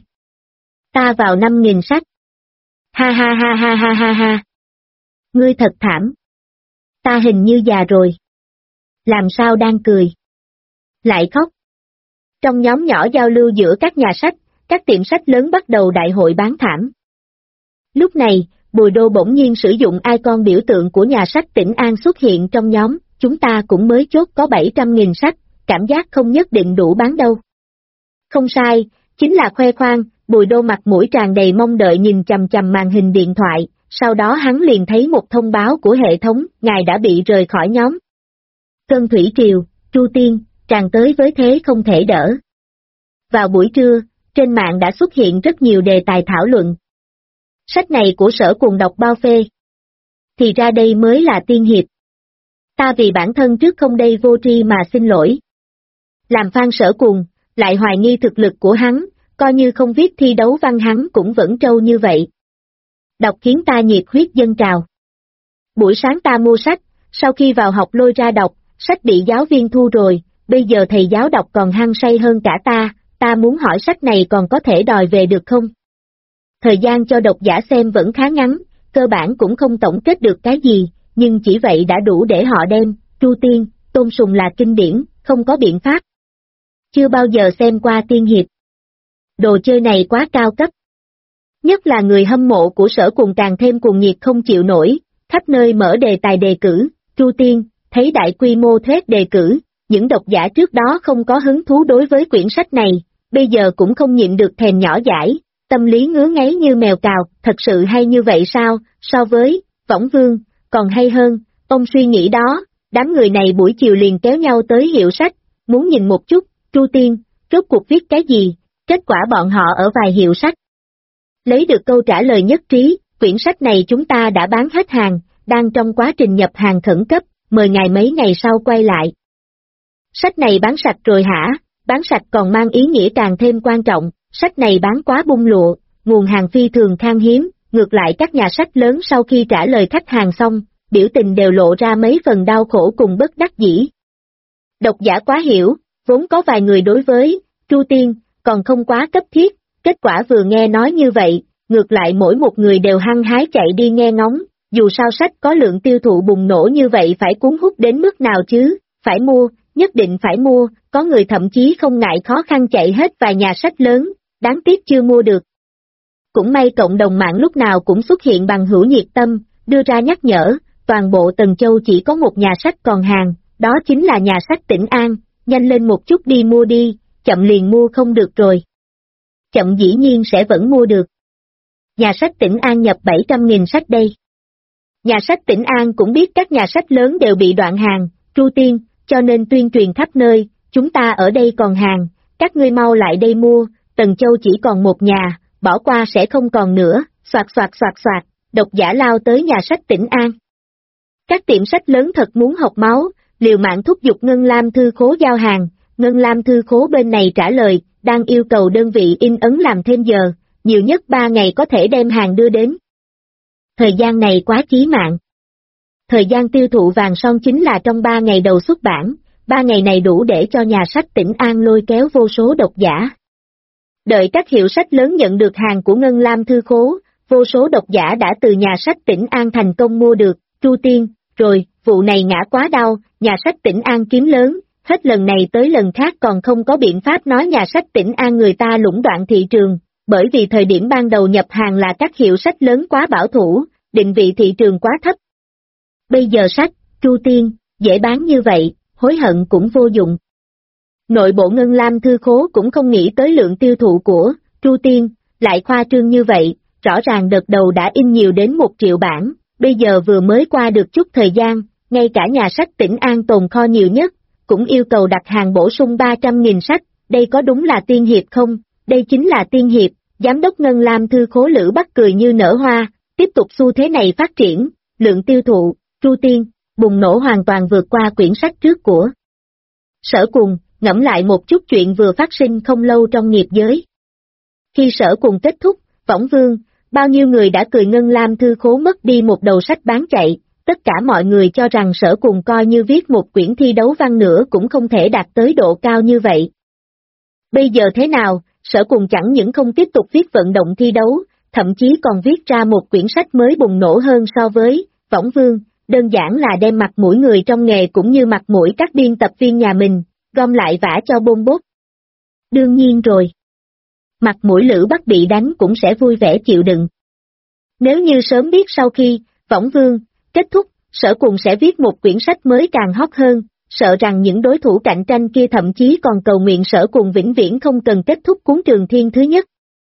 Ta vào 5.000 sách. Ha ha ha ha ha ha ha. Ngươi thật thảm. Ta hình như già rồi. Làm sao đang cười? Lại khóc. Trong nhóm nhỏ giao lưu giữa các nhà sách, các tiệm sách lớn bắt đầu đại hội bán thảm. Lúc này, Bùi Đô bỗng nhiên sử dụng icon biểu tượng của nhà sách Tĩnh An xuất hiện trong nhóm, chúng ta cũng mới chốt có 700.000 sách, cảm giác không nhất định đủ bán đâu. Không sai, chính là khoe khoang, Bùi Đô mặt mũi tràn đầy mong đợi nhìn chằm chằm màn hình điện thoại, sau đó hắn liền thấy một thông báo của hệ thống, ngài đã bị rời khỏi nhóm. Cơn thủy triều, Chu Tiên, tràn tới với thế không thể đỡ. Vào buổi trưa, trên mạng đã xuất hiện rất nhiều đề tài thảo luận. Sách này của Sở Cuồng đọc bao phê. Thì ra đây mới là tiên hiệp. Ta vì bản thân trước không đây vô tri mà xin lỗi. Làm fan Sở Cuồng, lại hoài nghi thực lực của hắn, coi như không viết thi đấu văn hắn cũng vẫn trâu như vậy. Đọc khiến ta nhiệt huyết dâng trào. Buổi sáng ta mua sách, sau khi vào học lôi ra đọc, sách bị giáo viên thu rồi, bây giờ thầy giáo đọc còn hăng say hơn cả ta muốn hỏi sách này còn có thể đòi về được không? Thời gian cho độc giả xem vẫn khá ngắn, cơ bản cũng không tổng kết được cái gì, nhưng chỉ vậy đã đủ để họ đem, Chu Tiên, Tôn Sùng là kinh điển, không có biện pháp. Chưa bao giờ xem qua tiên hiệp. Đồ chơi này quá cao cấp. Nhất là người hâm mộ của Sở Cuồng càng thêm cuồng nhiệt không chịu nổi, khắp nơi mở đề tài đề cử, Chu Tiên, thấy đại quy mô thread đề cử, những độc giả trước đó không có hứng thú đối với quyển sách này, bây giờ cũng không nhịn được thèm nhỏ dãi, tâm lý ngứa ngáy như mèo cào, thật sự hay như vậy sao, so với, Võng Vương, còn hay hơn, ông suy nghĩ đó, đám người này buổi chiều liền kéo nhau tới hiệu sách, muốn nhìn một chút, Chu Tiên, rốt cuộc viết cái gì, kết quả bọn họ ở vài hiệu sách. Lấy được câu trả lời nhất trí, quyển sách này chúng ta đã bán hết hàng, đang trong quá trình nhập hàng khẩn cấp, mời ngài mấy ngày sau quay lại. Sách này bán sạch rồi hả? Bán sạch còn mang ý nghĩa càng thêm quan trọng, sách này bán quá bung lụa, nguồn hàng phi thường khan hiếm, ngược lại các nhà sách lớn sau khi trả lời khách hàng xong, biểu tình đều lộ ra mấy phần đau khổ cùng bất đắc dĩ. Độc giả quá hiểu, vốn có vài người đối với Chu Tiên, còn không quá cấp thiết, kết quả vừa nghe nói như vậy, ngược lại mỗi một người đều hăng hái chạy đi nghe ngóng, dù sao sách có lượng tiêu thụ bùng nổ như vậy phải cuốn hút đến mức nào chứ, phải mua, nhất định phải mua, có người thậm chí không ngại khó khăn chạy hết vài nhà sách lớn, đáng tiếc chưa mua được. Cũng may cộng đồng mạng lúc nào cũng xuất hiện bằng hữu nhiệt tâm, đưa ra nhắc nhở, toàn bộ Tần Châu chỉ có một nhà sách còn hàng, đó chính là nhà sách Tĩnh An, nhanh lên một chút đi mua đi, chậm liền mua không được rồi. Chậm dĩ nhiên sẽ vẫn mua được. Nhà sách Tĩnh An nhập 700.000 sách đây. Nhà sách Tĩnh An cũng biết các nhà sách lớn đều bị đoạn hàng, Chu Tiên, cho nên tuyên truyền khắp nơi, chúng ta ở đây còn hàng, các ngươi mau lại đây mua, Tần Châu chỉ còn một nhà, bỏ qua sẽ không còn nữa, soạt soạt soạt soạt, độc giả lao tới nhà sách Tĩnh An. Các tiệm sách lớn thật muốn học máu, liều mạng thúc giục Ngân Lam Thư Khố giao hàng, Ngân Lam Thư Khố bên này trả lời, đang yêu cầu đơn vị in ấn làm thêm giờ, nhiều nhất 3 ngày có thể đem hàng đưa đến. Thời gian này quá chí mạng. Thời gian tiêu thụ vàng son chính là trong 3 ngày đầu xuất bản, 3 ngày này đủ để cho nhà sách Tĩnh An lôi kéo vô số độc giả. Đợi các hiệu sách lớn nhận được hàng của Ngân Lam Thư Khố, vô số độc giả đã từ nhà sách Tĩnh An thành công mua được, Chu Tiên, rồi, vụ này ngã quá đau, nhà sách Tĩnh An kiếm lớn, hết lần này tới lần khác còn không có biện pháp nói nhà sách Tĩnh An người ta lũng đoạn thị trường, bởi vì thời điểm ban đầu nhập hàng là các hiệu sách lớn quá bảo thủ, định vị thị trường quá thấp. Bây giờ sách, Chu Tiên, dễ bán như vậy, hối hận cũng vô dụng. Nội bộ Ngân Lam Thư Khố cũng không nghĩ tới lượng tiêu thụ của Chu Tiên, lại khoa trương như vậy, rõ ràng đợt đầu đã in nhiều đến 1 triệu bản, bây giờ vừa mới qua được chút thời gian, ngay cả nhà sách Tĩnh An tồn kho nhiều nhất, cũng yêu cầu đặt hàng bổ sung 300.000 sách, đây có đúng là tiên hiệp không? Đây chính là tiên hiệp, giám đốc Ngân Lam Thư Khố Lữ Bắc cười như nở hoa, tiếp tục xu thế này phát triển, lượng tiêu thụ, Chu Tiên, bùng nổ hoàn toàn vượt qua quyển sách trước của Sở Cùng. Ngẫm lại một chút chuyện vừa phát sinh không lâu trong nghiệp giới. Khi Sở Cùng kết thúc, Võng Vương, bao nhiêu người đã cười Ngân Lam Thư Khố mất đi một đầu sách bán chạy, tất cả mọi người cho rằng Sở Cùng coi như viết một quyển thi đấu văn nữa cũng không thể đạt tới độ cao như vậy. Bây giờ thế nào, Sở Cùng chẳng những không tiếp tục viết vận động thi đấu, thậm chí còn viết ra một quyển sách mới bùng nổ hơn so với Võng Vương, đơn giản là đem mặt mũi người trong nghề cũng như mặt mũi các biên tập viên nhà mình, gom lại vả cho bôn bốt. Đương nhiên rồi. Mặt mũi Lữ Bắc bị đánh cũng sẽ vui vẻ chịu đựng. Nếu như sớm biết sau khi Võng Vương kết thúc, Sở Cùng sẽ viết một quyển sách mới càng hot hơn, sợ rằng những đối thủ cạnh tranh kia thậm chí còn cầu nguyện Sở Cùng vĩnh viễn không cần kết thúc cuốn Trường Thiên thứ nhất.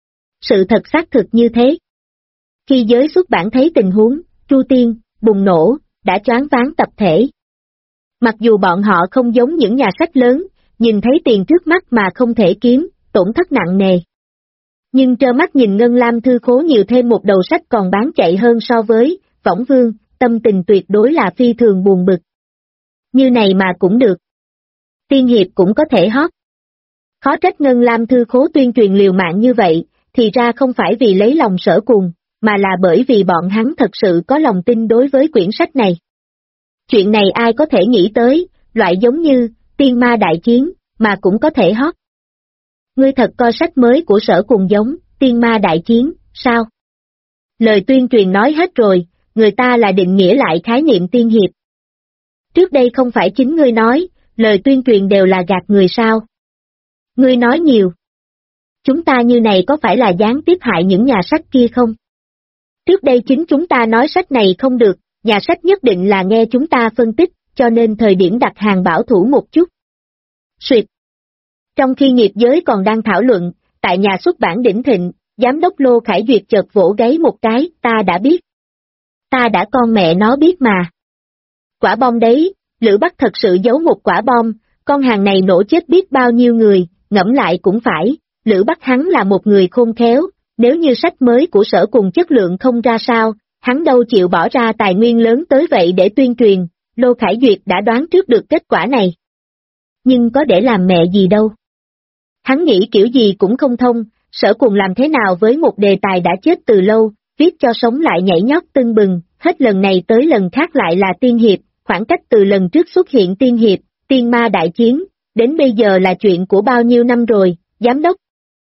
Sự thật xác thực như thế. Khi giới xuất bản thấy tình huống Chu Tiên bùng nổ, đã choáng váng tập thể. Mặc dù bọn họ không giống những nhà sách lớn, nhìn thấy tiền trước mắt mà không thể kiếm, tổn thất nặng nề. Nhưng trơ mắt nhìn Ngân Lam Thư Khố nhiều thêm một đầu sách còn bán chạy hơn so với Võng Vương, tâm tình tuyệt đối là phi thường buồn bực. Như này mà cũng được. Tiên hiệp cũng có thể hot. Khó trách Ngân Lam Thư Khố tuyên truyền liều mạng như vậy, thì ra không phải vì lấy lòng Sở Cùng, mà là bởi vì bọn hắn thật sự có lòng tin đối với quyển sách này. Chuyện này ai có thể nghĩ tới, loại giống như Tiên Ma Đại Chiến, mà cũng có thể hot. Ngươi thật coi sách mới của Sở Cùng giống Tiên Ma Đại Chiến, sao? Lời tuyên truyền nói hết rồi, người ta là định nghĩa lại khái niệm tiên hiệp. Trước đây không phải chính ngươi nói, lời tuyên truyền đều là gạt người sao? Ngươi nói nhiều. Chúng ta như này có phải là gián tiếp hại những nhà sách kia không? Trước đây chính chúng ta nói sách này không được, nhà sách nhất định là nghe chúng ta phân tích, cho nên thời điểm đặt hàng bảo thủ một chút. Suyệt. Trong khi nghiệp giới còn đang thảo luận, tại nhà xuất bản Đỉnh Thịnh, giám đốc Lô Khải Duyệt chợt vỗ gáy một cái, ta đã biết. Ta đã con mẹ nó biết mà. Quả bom đấy, Lữ Bắc thật sự giấu một quả bom, con hàng này nổ chết biết bao nhiêu người, ngẫm lại cũng phải, Lữ Bắc hắn là một người khôn khéo, nếu như sách mới của Sở Cùng chất lượng không ra sao, hắn đâu chịu bỏ ra tài nguyên lớn tới vậy để tuyên truyền, Lô Khải Duyệt đã đoán trước được kết quả này. Nhưng có để làm mẹ gì đâu. Hắn nghĩ kiểu gì cũng không thông, Sở Cùng làm thế nào với một đề tài đã chết từ lâu, viết cho sống lại nhảy nhót tưng bừng, hết lần này tới lần khác lại là tiên hiệp, khoảng cách từ lần trước xuất hiện tiên hiệp, Tiên Ma Đại Chiến, đến bây giờ là chuyện của bao nhiêu năm rồi, giám đốc.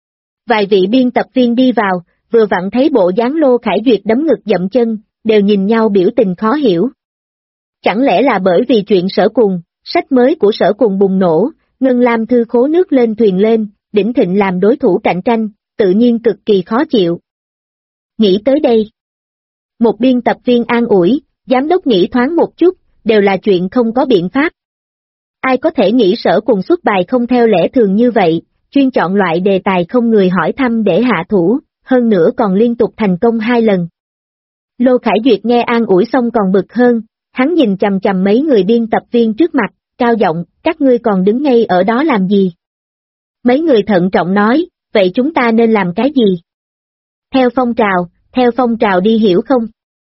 Vài vị biên tập viên đi vào, vừa vặn thấy bộ dáng Lô Khải Duyệt đấm ngực dậm chân, đều nhìn nhau biểu tình khó hiểu. Chẳng lẽ là bởi vì chuyện Sở Cùng, sách mới của Sở Cùng bùng nổ, Ngân Lam Thư Khố nước lên thuyền lên, Đỉnh Thịnh làm đối thủ cạnh tranh, tự nhiên cực kỳ khó chịu. Nghĩ tới đây. Một biên tập viên an ủi, giám đốc nghĩ thoáng một chút, đều là chuyện không có biện pháp. Ai có thể nghĩ Sở Cùng xuất bài không theo lẽ thường như vậy, chuyên chọn loại đề tài không người hỏi thăm để hạ thủ, hơn nữa còn liên tục thành công 2 lần. Lô Khải Duyệt nghe an ủi xong còn bực hơn, hắn nhìn chằm chằm mấy người biên tập viên trước mặt, cao giọng, các ngươi còn đứng ngay ở đó làm gì? Mấy người thận trọng nói, vậy chúng ta nên làm cái gì? Theo phong trào đi hiểu không?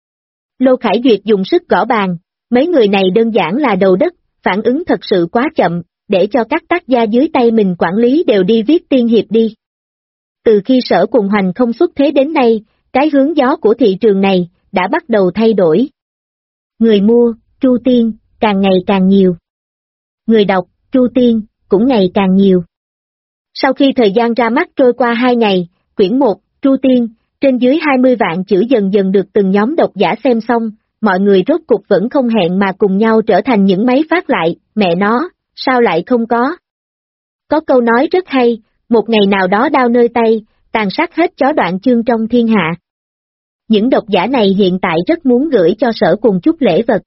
Lô Khải Duyệt dùng sức gõ bàn, mấy người này đơn giản là đầu đất, phản ứng thật sự quá chậm, để cho các tác gia dưới tay mình quản lý đều đi viết tiên hiệp đi. Từ khi Sở Cùng hoành không xuất thế đến nay, cái hướng gió của thị trường này đã bắt đầu thay đổi. Người mua, Chu Tiên, càng ngày càng nhiều. Người đọc, Chu Tiên, cũng ngày càng nhiều. Sau khi thời gian ra mắt trôi qua 2 ngày, quyển 1, Chu Tiên, trên dưới 20 vạn chữ dần dần được từng nhóm độc giả xem xong, mọi người rốt cục vẫn không hẹn mà cùng nhau trở thành những máy phát lại, mẹ nó, sao lại không có? Có câu nói rất hay, một ngày nào đó đao nơi tay, tàn sát hết chó đoạn chương trong thiên hạ. Những độc giả này hiện tại rất muốn gửi cho Sở Cùng chút lễ vật.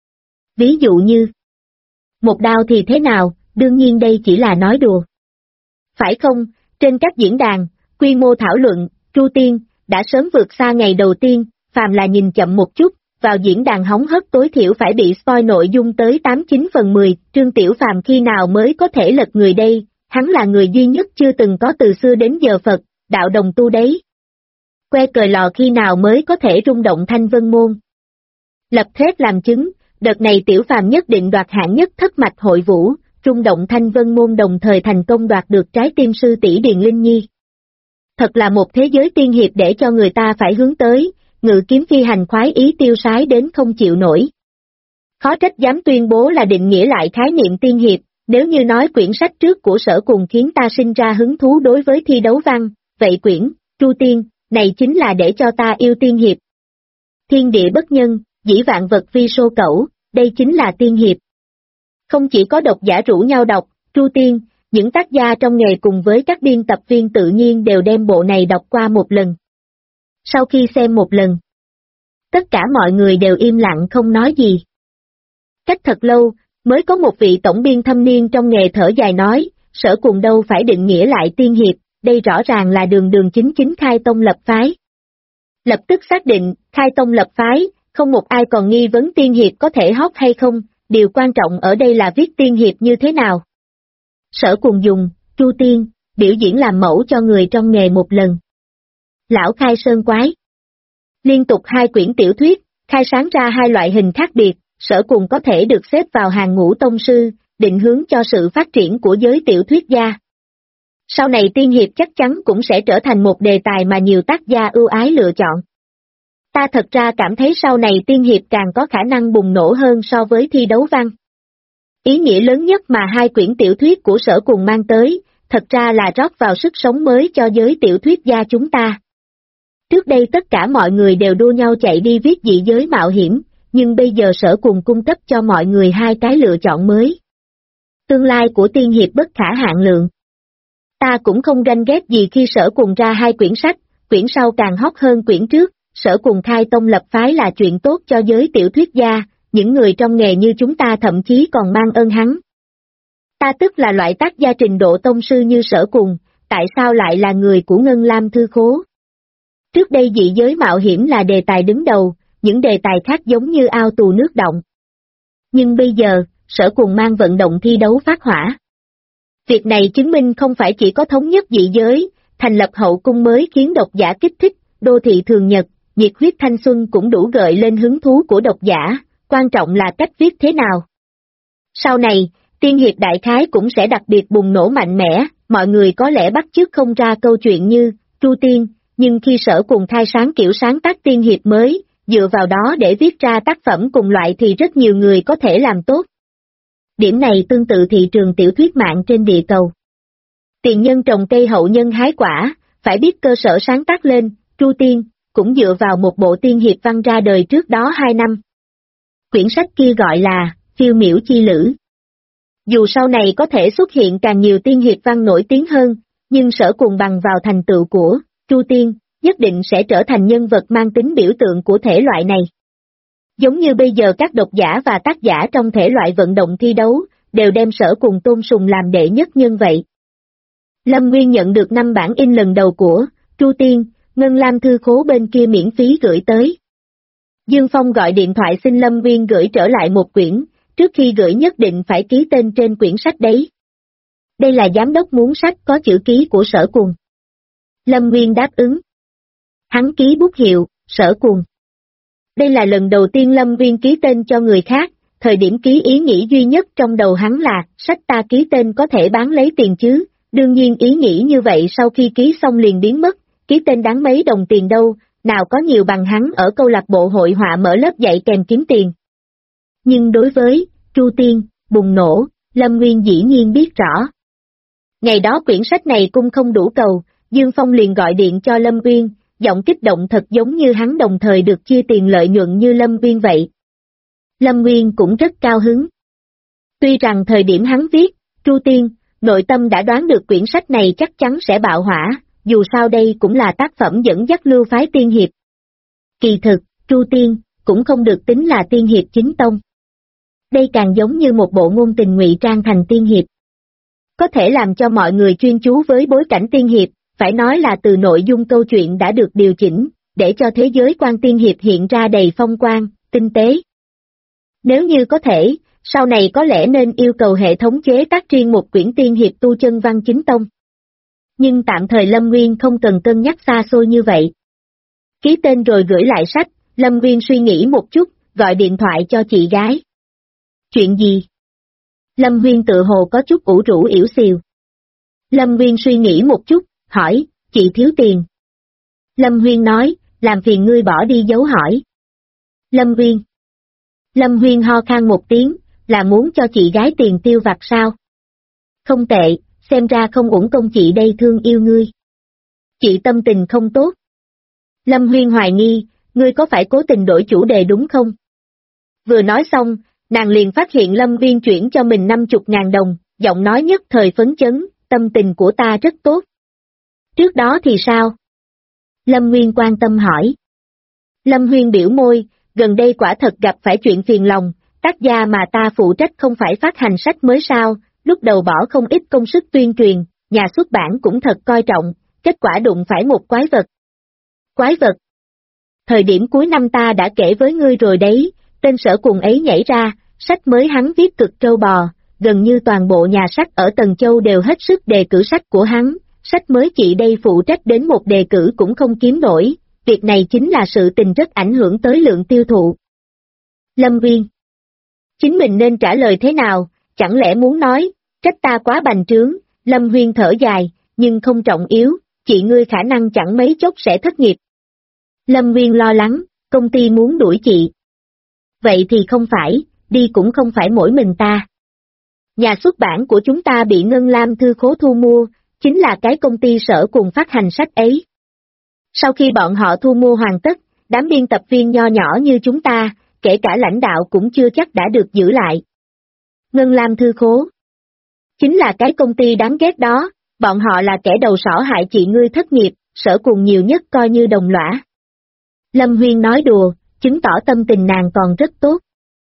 Ví dụ như, một đao thì thế nào, đương nhiên đây chỉ là nói đùa. Phải không, trên các diễn đàn, quy mô thảo luận, Chu Tiên, đã sớm vượt xa ngày đầu tiên, phàm là nhìn chậm một chút, vào diễn đàn hóng hớt tối thiểu phải bị spoil nội dung tới 89/10, Trương Tiểu Phàm khi nào mới có thể lật người đây, hắn là người duy nhất chưa từng có từ xưa đến giờ Phật, đạo đồng tu đấy. Que cờ lò khi nào mới có thể rung động Thanh Vân Môn. Lập thép làm chứng, Đợt này Tiểu Phàm nhất định đoạt hạng nhất thất mạch hội vũ, rung động Thanh Vân Môn, đồng thời thành công đoạt được trái tim sư tỷ Điền Linh Nhi. Thật là một thế giới tiên hiệp để cho người ta phải hướng tới, ngự kiếm phi hành khoái ý tiêu sái đến không chịu nổi. Khó trách dám tuyên bố là định nghĩa lại khái niệm tiên hiệp, nếu như nói quyển sách trước của Sở Cùng khiến ta sinh ra hứng thú đối với thi đấu văn, vậy quyển, Tru Tiên, này chính là để cho ta yêu tiên hiệp. Thiên địa bất nhân, dĩ vạn vật vi sô cẩu, đây chính là tiên hiệp. Không chỉ có độc giả rủ nhau đọc, Tru Tiên, những tác gia trong nghề cùng với các biên tập viên tự nhiên đều đem bộ này đọc qua một lần. Sau khi xem một lần, tất cả mọi người đều im lặng không nói gì. Cách thật lâu, mới có một vị tổng biên thâm niên trong nghề thở dài nói, Sở Cùng đâu phải định nghĩa lại tiên hiệp, đây rõ ràng là đường đường chính chính khai tông lập phái. Lập tức xác định, khai tông lập phái, không một ai còn nghi vấn tiên hiệp có thể hót hay không, điều quan trọng ở đây là viết tiên hiệp như thế nào. Sở Cùng dùng, Tru Tiên, biểu diễn làm mẫu cho người trong nghề một lần. Lão khai sơn quái. Liên tục 2 quyển tiểu thuyết, khai sáng ra 2 loại hình khác biệt, Sở Cùng có thể được xếp vào hàng ngũ tông sư, định hướng cho sự phát triển của giới tiểu thuyết gia. Sau này tiên hiệp chắc chắn cũng sẽ trở thành một đề tài mà nhiều tác gia ưu ái lựa chọn. Ta thật ra cảm thấy sau này tiên hiệp càng có khả năng bùng nổ hơn so với thi đấu văn. Ý nghĩa lớn nhất mà 2 quyển tiểu thuyết của Sở Cùng mang tới, thật ra là rót vào sức sống mới cho giới tiểu thuyết gia chúng ta. Trước đây tất cả mọi người đều đua nhau chạy đi viết dị giới mạo hiểm, nhưng bây giờ Sở Cùng cung cấp cho mọi người 2 cái lựa chọn mới. Tương lai của tiên hiệp bất khả hạn lượng. Ta cũng không ganh ghét gì khi Sở Cùng ra 2 quyển sách, quyển sau càng hot hơn quyển trước, Sở Cùng khai tông lập phái là chuyện tốt cho giới tiểu thuyết gia, những người trong nghề như chúng ta thậm chí còn mang ơn hắn. Ta tức là loại tác gia trình độ tông sư như Sở Cùng, tại sao lại là người của Ngân Lam Thư Khố? Trước đây dị giới mạo hiểm là đề tài đứng đầu, những đề tài khác giống như ao tù nước động. Nhưng bây giờ, Sở Cùng mang vận động thi đấu phát hỏa. Việc này chứng minh không phải chỉ có thống nhất dị giới, thành lập hậu cung mới khiến độc giả kích thích, đô thị thường nhật, nhiệt huyết thanh xuân cũng đủ gợi lên hứng thú của độc giả, quan trọng là cách viết thế nào. Sau này, tiên hiệp đại khái cũng sẽ đặc biệt bùng nổ mạnh mẽ, mọi người có lẽ bắt chước không ra câu chuyện như Tru Tiên, nhưng khi Sở Cùng khai sáng kiểu sáng tác tiên hiệp mới, dựa vào đó để viết ra tác phẩm cùng loại thì rất nhiều người có thể làm tốt. Điểm này tương tự thị trường tiểu thuyết mạng trên địa cầu. Tiền nhân trồng cây hậu nhân hái quả, phải biết cơ sở sáng tác lên, Tru Tiên, cũng dựa vào một bộ tiên hiệp văn ra đời trước đó 2 năm. Quyển sách kia gọi là Phiêu Miểu Chi Lữ. Dù sau này có thể xuất hiện càng nhiều tiên hiệp văn nổi tiếng hơn, nhưng Sở Cùng bằng vào thành tựu của Tru Tiên, nhất định sẽ trở thành nhân vật mang tính biểu tượng của thể loại này. Giống như bây giờ các độc giả và tác giả trong thể loại vận động thi đấu, đều đem Sở Cùng tôn sùng làm đệ nhất nhân vậy. Lâm Nguyên nhận được 5 bản in lần đầu của Tru Tiên, Ngân Lam Thư Khố bên kia miễn phí gửi tới. Dương Phong gọi điện thoại xin Lâm Nguyên gửi trở lại một quyển, trước khi gửi nhất định phải ký tên trên quyển sách đấy. Đây là giám đốc muốn sách có chữ ký của Sở Cùng. Lâm Nguyên đáp ứng. Hắn ký bút hiệu, Sở Cùng. Đây là lần đầu tiên Lâm Nguyên ký tên cho người khác, thời điểm ký ý nghĩ duy nhất trong đầu hắn là, sách ta ký tên có thể bán lấy tiền chứ, đương nhiên ý nghĩ như vậy sau khi ký xong liền biến mất, ký tên đáng mấy đồng tiền đâu, nào có nhiều bằng hắn ở câu lạc bộ hội họa mở lớp dạy kèm kiếm tiền. Nhưng đối với Tru Tiên, bùng nổ, Lâm Nguyên dĩ nhiên biết rõ. Ngày đó quyển sách này cung không đủ cầu, Dương Phong liền gọi điện cho Lâm Nguyên, giọng kích động thật giống như hắn đồng thời được chia tiền lợi nhuận như Lâm Nguyên vậy. Lâm Nguyên cũng rất cao hứng. Tuy rằng thời điểm hắn viết, Tru Tiên, nội tâm đã đoán được quyển sách này chắc chắn sẽ bạo hỏa, dù sao đây cũng là tác phẩm dẫn dắt lưu phái tiên hiệp. Kỳ thực, Tru Tiên, cũng không được tính là tiên hiệp chính tông. Đây càng giống như một bộ ngôn tình ngụy trang thành tiên hiệp. Có thể làm cho mọi người chuyên chú với bối cảnh tiên hiệp, phải nói là từ nội dung câu chuyện đã được điều chỉnh, để cho thế giới quan tiên hiệp hiện ra đầy phong quang, tinh tế. Nếu như có thể, sau này có lẽ nên yêu cầu hệ thống chế tác riêng một quyển tiên hiệp tu chân văn chính tông. Nhưng tạm thời Lâm Nguyên không cần cân nhắc xa xôi như vậy. Ký tên rồi gửi lại sách, Lâm Nguyên suy nghĩ một chút, gọi điện thoại cho chị gái. Chuyện gì? Lâm Huyên tự hồ có chút ủ rũ ỉu xìu. Lâm Huyên suy nghĩ một chút, hỏi, chị thiếu tiền. Lâm Huyên nói, làm phiền ngươi bỏ đi dấu hỏi. Lâm Huyên. Lâm Huyên ho khan một tiếng, là muốn cho chị gái tiền tiêu vặt sao? Không tệ, xem ra không uổng công chị đây thương yêu ngươi. Chị tâm tình không tốt. Lâm Huyên hoài nghi, ngươi có phải cố tình đổi chủ đề đúng không? Vừa nói xong, nàng liền phát hiện Lâm Huyên chuyển cho mình 50.000 đồng, giọng nói nhất thời phấn chấn, tâm tình của ta rất tốt. Trước đó thì sao? Lâm Huyên quan tâm hỏi. Lâm Huyên biểu môi, gần đây quả thật gặp phải chuyện phiền lòng, tác gia mà ta phụ trách không phải phát hành sách mới sao, lúc đầu bỏ không ít công sức tuyên truyền, nhà xuất bản cũng thật coi trọng, kết quả đụng phải một quái vật. Quái vật? Thời điểm cuối năm ta đã kể với ngươi rồi đấy, tên Sở Cùng ấy nhảy ra, sách mới hắn viết cực trâu bò, gần như toàn bộ nhà sách ở Tần Châu đều hết sức đề cử sách của hắn, sách mới chị đây phụ trách đến một đề cử cũng không kiếm nổi, việc này chính là sự tình rất ảnh hưởng tới lượng tiêu thụ. Lâm Huyên. Chính mình nên trả lời thế nào, chẳng lẽ muốn nói, trách ta quá bành trướng, Lâm Huyên thở dài, nhưng không trọng yếu, chị ngươi khả năng chẳng mấy chốc sẽ thất nghiệp. Lâm Huyên lo lắng, công ty muốn đuổi chị. Vậy thì không phải, đi cũng không phải mỗi mình ta. Nhà xuất bản của chúng ta bị Ngân Lam Thư Khố thu mua, chính là cái công ty Sở Cùng phát hành sách ấy. Sau khi bọn họ thu mua hoàn tất, đám biên tập viên nho nhỏ như chúng ta, kể cả lãnh đạo cũng chưa chắc đã được giữ lại. Ngân Lam Thư Khố. Chính là cái công ty đáng ghét đó, bọn họ là kẻ đầu sỏ hại chị ngươi thất nghiệp, Sở Cùng nhiều nhất coi như đồng lõa. Lâm Huyên nói đùa, chứng tỏ tâm tình nàng còn rất tốt.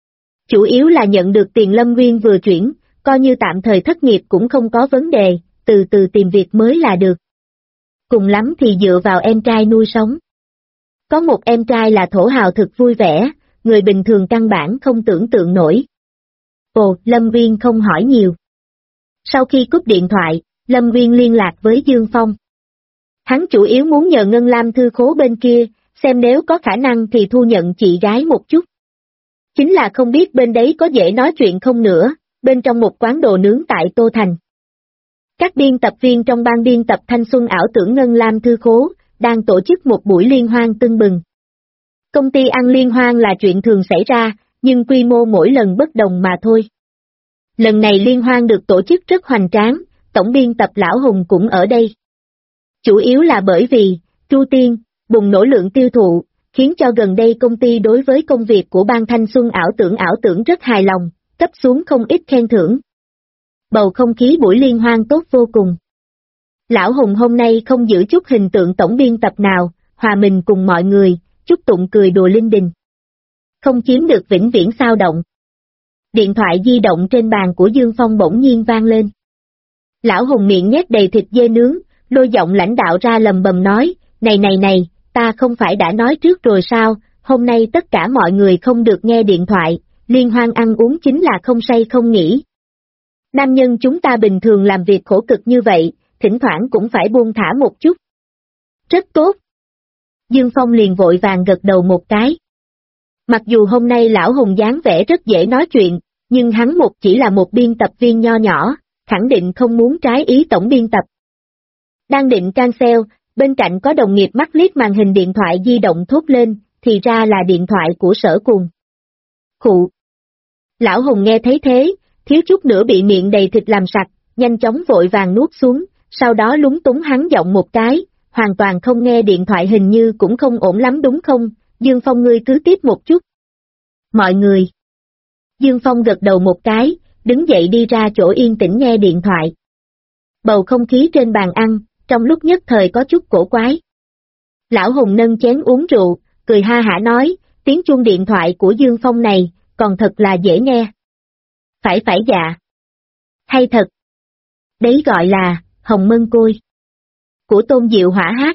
Chủ yếu là nhận được tiền Lâm Huyên vừa chuyển, coi như tạm thời thất nghiệp cũng không có vấn đề, từ từ tìm việc mới là được. Cùng lắm thì dựa vào em trai nuôi sống. Có một em trai là thổ hào thực vui vẻ, người bình thường căn bản không tưởng tượng nổi. Ồ, Lâm Huyên không hỏi nhiều. Sau khi cúp điện thoại, Lâm Huyên liên lạc với Dương Phong. Hắn chủ yếu muốn nhờ Ngân Lam Thư Khố bên kia, xem nếu có khả năng thì thu nhận chị gái một chút. Chính là không biết bên đấy có dễ nói chuyện không nữa, bên trong một quán đồ nướng tại Tô Thành. Các biên tập viên trong ban biên tập Thanh Xuân ảo tưởng Ngân Lam Thư Khố, đang tổ chức một buổi liên hoan tưng bừng. Công ty ăn liên hoan là chuyện thường xảy ra, nhưng quy mô mỗi lần bất đồng mà thôi. Lần này liên hoan được tổ chức rất hoành tráng, tổng biên tập Lão Hùng cũng ở đây. Chủ yếu là bởi vì, Chu Tiên, bùng nổ lượng tiêu thụ, khiến cho gần đây công ty đối với công việc của ban Thanh Xuân ảo tưởng rất hài lòng, cấp xuống không ít khen thưởng. Bầu không khí buổi liên hoan tốt vô cùng. Lão Hùng hôm nay không giữ chút hình tượng tổng biên tập nào, hòa mình cùng mọi người, chút tụng cười đùa linh đình. Không chiếm được vĩnh viễn sao động. Điện thoại di động trên bàn của Dương Phong bỗng nhiên vang lên. Lão Hùng miệng nhét đầy thịt dê nướng, lôi giọng lãnh đạo ra lầm bầm nói, này, ta không phải đã nói trước rồi sao, hôm nay tất cả mọi người không được nghe điện thoại, liên hoan ăn uống chính là không say không nghỉ. Nam nhân chúng ta bình thường làm việc khổ cực như vậy, thỉnh thoảng cũng phải buông thả một chút. Rất tốt. Dương Phong liền vội vàng gật đầu một cái. Mặc dù hôm nay Lão Hùng dáng vẻ rất dễ nói chuyện, nhưng hắn chỉ là một biên tập viên nho nhỏ, khẳng định không muốn trái ý tổng biên tập. Đang định cancel, bên cạnh có đồng nghiệp mắt liếc màn hình điện thoại di động thốt lên, thì ra là điện thoại của Sở Cùng. Khụ. Lão Hùng nghe thấy thế, thiếu chút nữa bị miệng đầy thịt làm sặc, nhanh chóng vội vàng nuốt xuống, sau đó lúng túng hắn giọng một cái, hoàn toàn không nghe điện thoại hình như cũng không ổn lắm đúng không, Dương Phong ngươi cứ tiếp một chút. Mọi người. Dương Phong gật đầu một cái, đứng dậy đi ra chỗ yên tĩnh nghe điện thoại. Bầu không khí trên bàn ăn, trong lúc nhất thời có chút cổ quái. Lão Hùng nâng chén uống rượu, cười ha hả nói, tiếng chuông điện thoại của Dương Phong này, còn thật là dễ nghe. Phải dạ. Hay thật. Đấy gọi là, Hồng Mân Côi. Của Tôn Diệu Hỏa hát.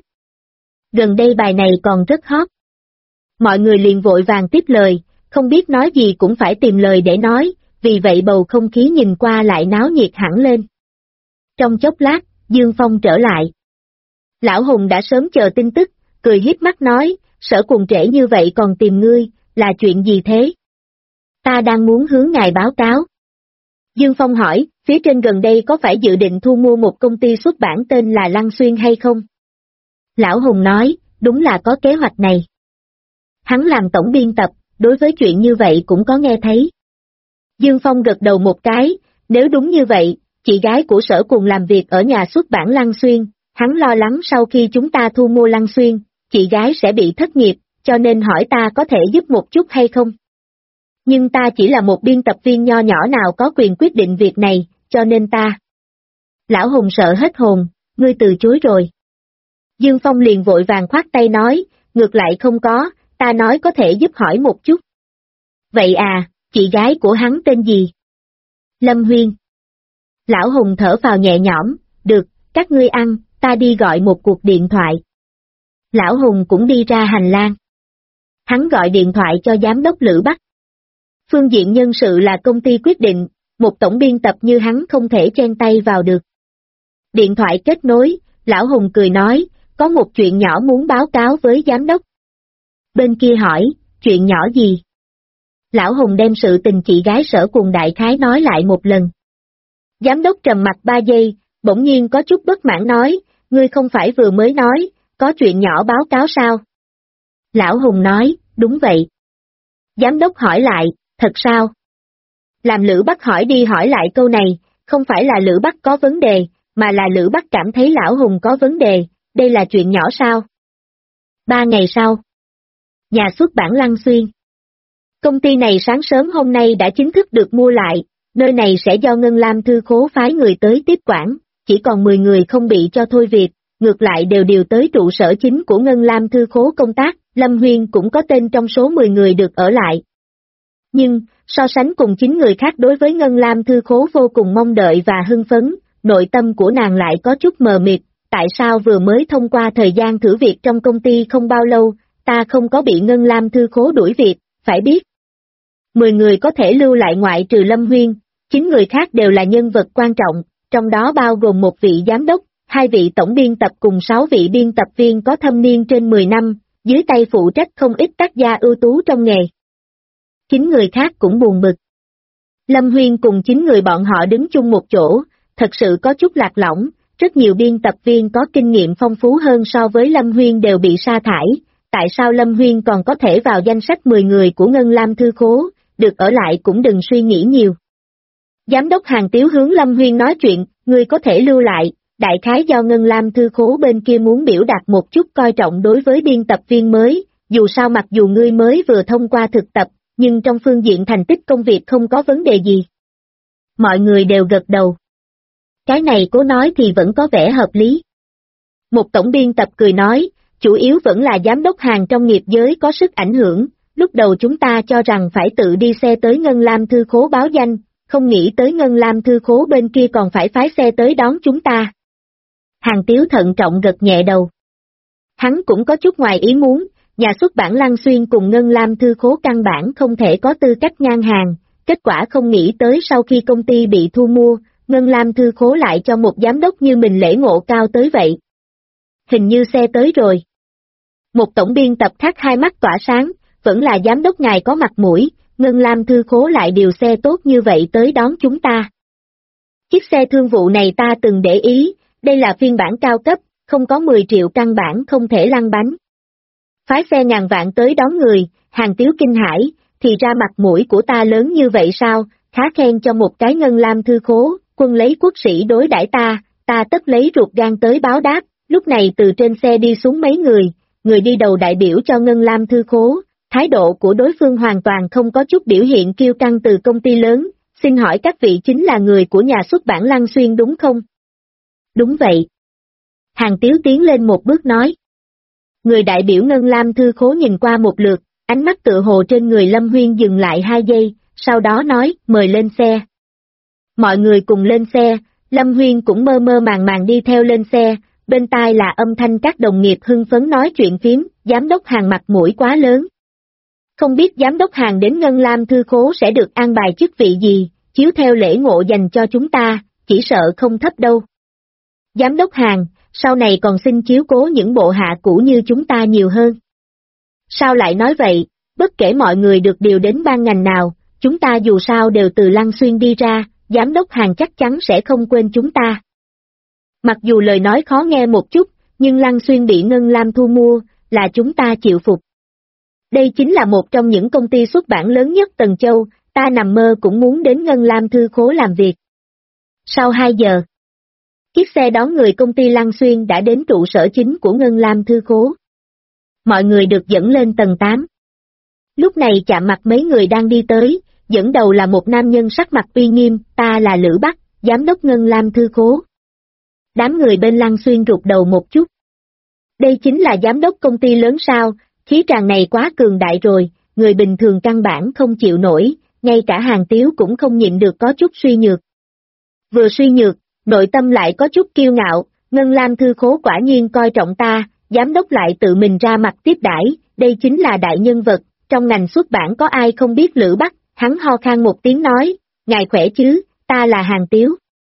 Gần đây bài này còn rất hot. Mọi người liền vội vàng tiếp lời, không biết nói gì cũng phải tìm lời để nói, vì vậy bầu không khí nhìn qua lại náo nhiệt hẳn lên. Trong chốc lát, Dương Phong trở lại. Lão Hùng đã sớm chờ tin tức, cười hiếp mắt nói, Sở Cùng trễ như vậy còn tìm ngươi, là chuyện gì thế? Ta đang muốn hướng ngài báo cáo. Dương Phong hỏi, phía trên gần đây có phải dự định thu mua một công ty xuất bản tên là Lăng Xuyên hay không? Lão Hùng nói, đúng là có kế hoạch này. Hắn làm tổng biên tập, đối với chuyện như vậy cũng có nghe thấy. Dương Phong gật đầu một cái, nếu đúng như vậy, chị gái của Sở cùng làm việc ở nhà xuất bản Lăng Xuyên, hắn lo lắng sau khi chúng ta thu mua Lăng Xuyên, chị gái sẽ bị thất nghiệp, cho nên hỏi ta có thể giúp một chút hay không. Nhưng ta chỉ là một biên tập viên nho nhỏ nào có quyền quyết định việc này, cho nên ta. Lão Hùng sợ hết hồn, ngươi từ chối rồi. Dương Phong liền vội vàng khoát tay nói, ngược lại không có, ta nói có thể giúp hỏi một chút. Vậy à, chị gái của hắn tên gì? Lâm Huyên. Lão Hùng thở vào nhẹ nhõm, được, các ngươi ăn, ta đi gọi một cuộc điện thoại. Lão Hùng cũng đi ra hành lang. Hắn gọi điện thoại cho giám đốc Lữ Bắc. Phương diện nhân sự là công ty quyết định, một tổng biên tập như hắn không thể chen tay vào được. Điện thoại kết nối, Lão Hùng cười nói, có một chuyện nhỏ muốn báo cáo với giám đốc. Bên kia hỏi, chuyện nhỏ gì? Lão Hùng đem sự tình chị gái Sở cùng đại khái nói lại một lần. Giám đốc trầm mặt 3 giây, bỗng nhiên có chút bất mãn nói, ngươi không phải vừa mới nói, có chuyện nhỏ báo cáo sao? Lão Hùng nói, đúng vậy. Giám đốc hỏi lại, thật sao? Làm Lữ Bắc hỏi đi hỏi lại câu này, không phải là Lữ Bắc có vấn đề, mà là Lữ Bắc cảm thấy Lão Hùng có vấn đề, đây là chuyện nhỏ sao? 3 ngày sau, nhà xuất bản Lăng Xuyên. Công ty này sáng sớm hôm nay đã chính thức được mua lại, nơi này sẽ do Ngân Lam Thư Khố phái người tới tiếp quản, chỉ còn 10 người không bị cho thôi việc, ngược lại đều điều tới trụ sở chính của Ngân Lam Thư Khố công tác, Lâm Huyên cũng có tên trong số 10 người được ở lại. Nhưng, so sánh cùng 9 người khác đối với Ngân Lam Thư Khố vô cùng mong đợi và hưng phấn, nội tâm của nàng lại có chút mờ mịt, tại sao vừa mới thông qua thời gian thử việc trong công ty không bao lâu, ta không có bị Ngân Lam Thư Khố đuổi việc, phải biết. 10 người có thể lưu lại ngoại trừ Lâm Huyên, 9 người khác đều là nhân vật quan trọng, trong đó bao gồm một vị giám đốc, 2 vị tổng biên tập cùng 6 vị biên tập viên có thâm niên trên 10 năm, dưới tay phụ trách không ít tác gia ưu tú trong nghề. 9 người khác cũng buồn bực. Lâm Huyên cùng 9 người bọn họ đứng chung một chỗ, thật sự có chút lạc lõng, rất nhiều biên tập viên có kinh nghiệm phong phú hơn so với Lâm Huyên đều bị sa thải, tại sao Lâm Huyên còn có thể vào danh sách 10 người của Ngân Lam Thư Khố, được ở lại cũng đừng suy nghĩ nhiều. Giám đốc Hàn Tiếu hướng Lâm Huyên nói chuyện, ngươi có thể lưu lại, đại khái do Ngân Lam Thư Khố bên kia muốn biểu đạt một chút coi trọng đối với biên tập viên mới, dù sao mặc dù ngươi mới vừa thông qua thực tập, nhưng trong phương diện thành tích công việc không có vấn đề gì. Mọi người đều gật đầu. Cái này cố nói thì vẫn có vẻ hợp lý. Một tổng biên tập cười nói, chủ yếu vẫn là giám đốc Hàn trong nghiệp giới có sức ảnh hưởng, lúc đầu chúng ta cho rằng phải tự đi xe tới Ngân Lam Thư Khố báo danh, không nghĩ tới Ngân Lam Thư Khố bên kia còn phải phái xe tới đón chúng ta. Hàn Tiếu thận trọng gật nhẹ đầu. Hắn cũng có chút ngoài ý muốn, nhà xuất bản Lăng Xuyên cùng Ngân Lam Thư Khố căn bản không thể có tư cách ngang hàng, kết quả không nghĩ tới sau khi công ty bị thu mua, Ngân Lam Thư Khố lại cho một giám đốc như mình lễ ngộ cao tới vậy. Hình như xe tới rồi. Một tổng biên tập khác hai mắt tỏa sáng, vẫn là giám đốc ngài có mặt mũi, Ngân Lam Thư Khố lại điều xe tốt như vậy tới đón chúng ta. Chiếc xe thương vụ này ta từng để ý, đây là phiên bản cao cấp, không có 10 triệu căn bản không thể lăn bánh. Phái xe ngàn vạn tới đón người, Hàn Tiếu kinh hãi, thì ra mặt mũi của ta lớn như vậy sao, khá khen cho một cái Ngân Lam Thư Khố, quân lấy quốc sĩ đối đãi ta tất lấy ruột gan tới báo đáp, lúc này từ trên xe đi xuống mấy người đi đầu đại biểu cho Ngân Lam Thư Khố, thái độ của đối phương hoàn toàn không có chút biểu hiện kiêu căng từ công ty lớn, xin hỏi các vị chính là người của nhà xuất bản Lăng Xuyên đúng không? Đúng vậy. Hàn Tiếu tiến lên một bước nói. Người đại biểu Ngân Lam Thư Khố nhìn qua một lượt, ánh mắt tựa hồ trên người Lâm Huyên dừng lại 2 giây, sau đó nói, mời lên xe. Mọi người cùng lên xe, Lâm Huyên cũng mơ mơ màng màng đi theo lên xe, bên tai là âm thanh các đồng nghiệp hưng phấn nói chuyện phím, giám đốc Hàn mặt mũi quá lớn. Không biết giám đốc Hàn đến Ngân Lam Thư Khố sẽ được an bài chức vị gì, chiếu theo lễ ngộ dành cho chúng ta, chỉ sợ không thấp đâu. Giám đốc Hàn, sau này còn xin chiếu cố những bộ hạ cũ như chúng ta nhiều hơn. Sao lại nói vậy, bất kể mọi người được điều đến ban ngành nào, chúng ta dù sao đều từ Lăng Xuyên đi ra, giám đốc Hàn chắc chắn sẽ không quên chúng ta. Mặc dù lời nói khó nghe một chút, nhưng Lăng Xuyên bị Ngân Lam thu mua, là chúng ta chịu phục. Đây chính là một trong những công ty xuất bản lớn nhất Tần Châu, ta nằm mơ cũng muốn đến Ngân Lam thư khố làm việc. Sau 2 giờ, chiếc xe đón người công ty Lăng Xuyên đã đến trụ sở chính của Ngân Lam thư khố. Mọi người được dẫn lên tầng 8. Lúc này chạm mặt mấy người đang đi tới, dẫn đầu là một nam nhân sắc mặt uy nghiêm, ta là Lữ Bắc, giám đốc Ngân Lam thư khố. Đám người bên Lăng Xuyên rụt đầu một chút. Đây chính là giám đốc công ty lớn sao, khí tràng này quá cường đại rồi, người bình thường căn bản không chịu nổi, ngay cả Hàn Tiếu cũng không nhịn được có chút suy nhược. Vừa suy nhược, nội tâm lại có chút kiêu ngạo, Ngân Lam thư khố quả nhiên coi trọng ta, giám đốc lại tự mình ra mặt tiếp đãi, đây chính là đại nhân vật, trong ngành xuất bản có ai không biết Lữ Bắc, hắn ho khan một tiếng nói, ngài khỏe chứ, ta là Hàn Tiếu.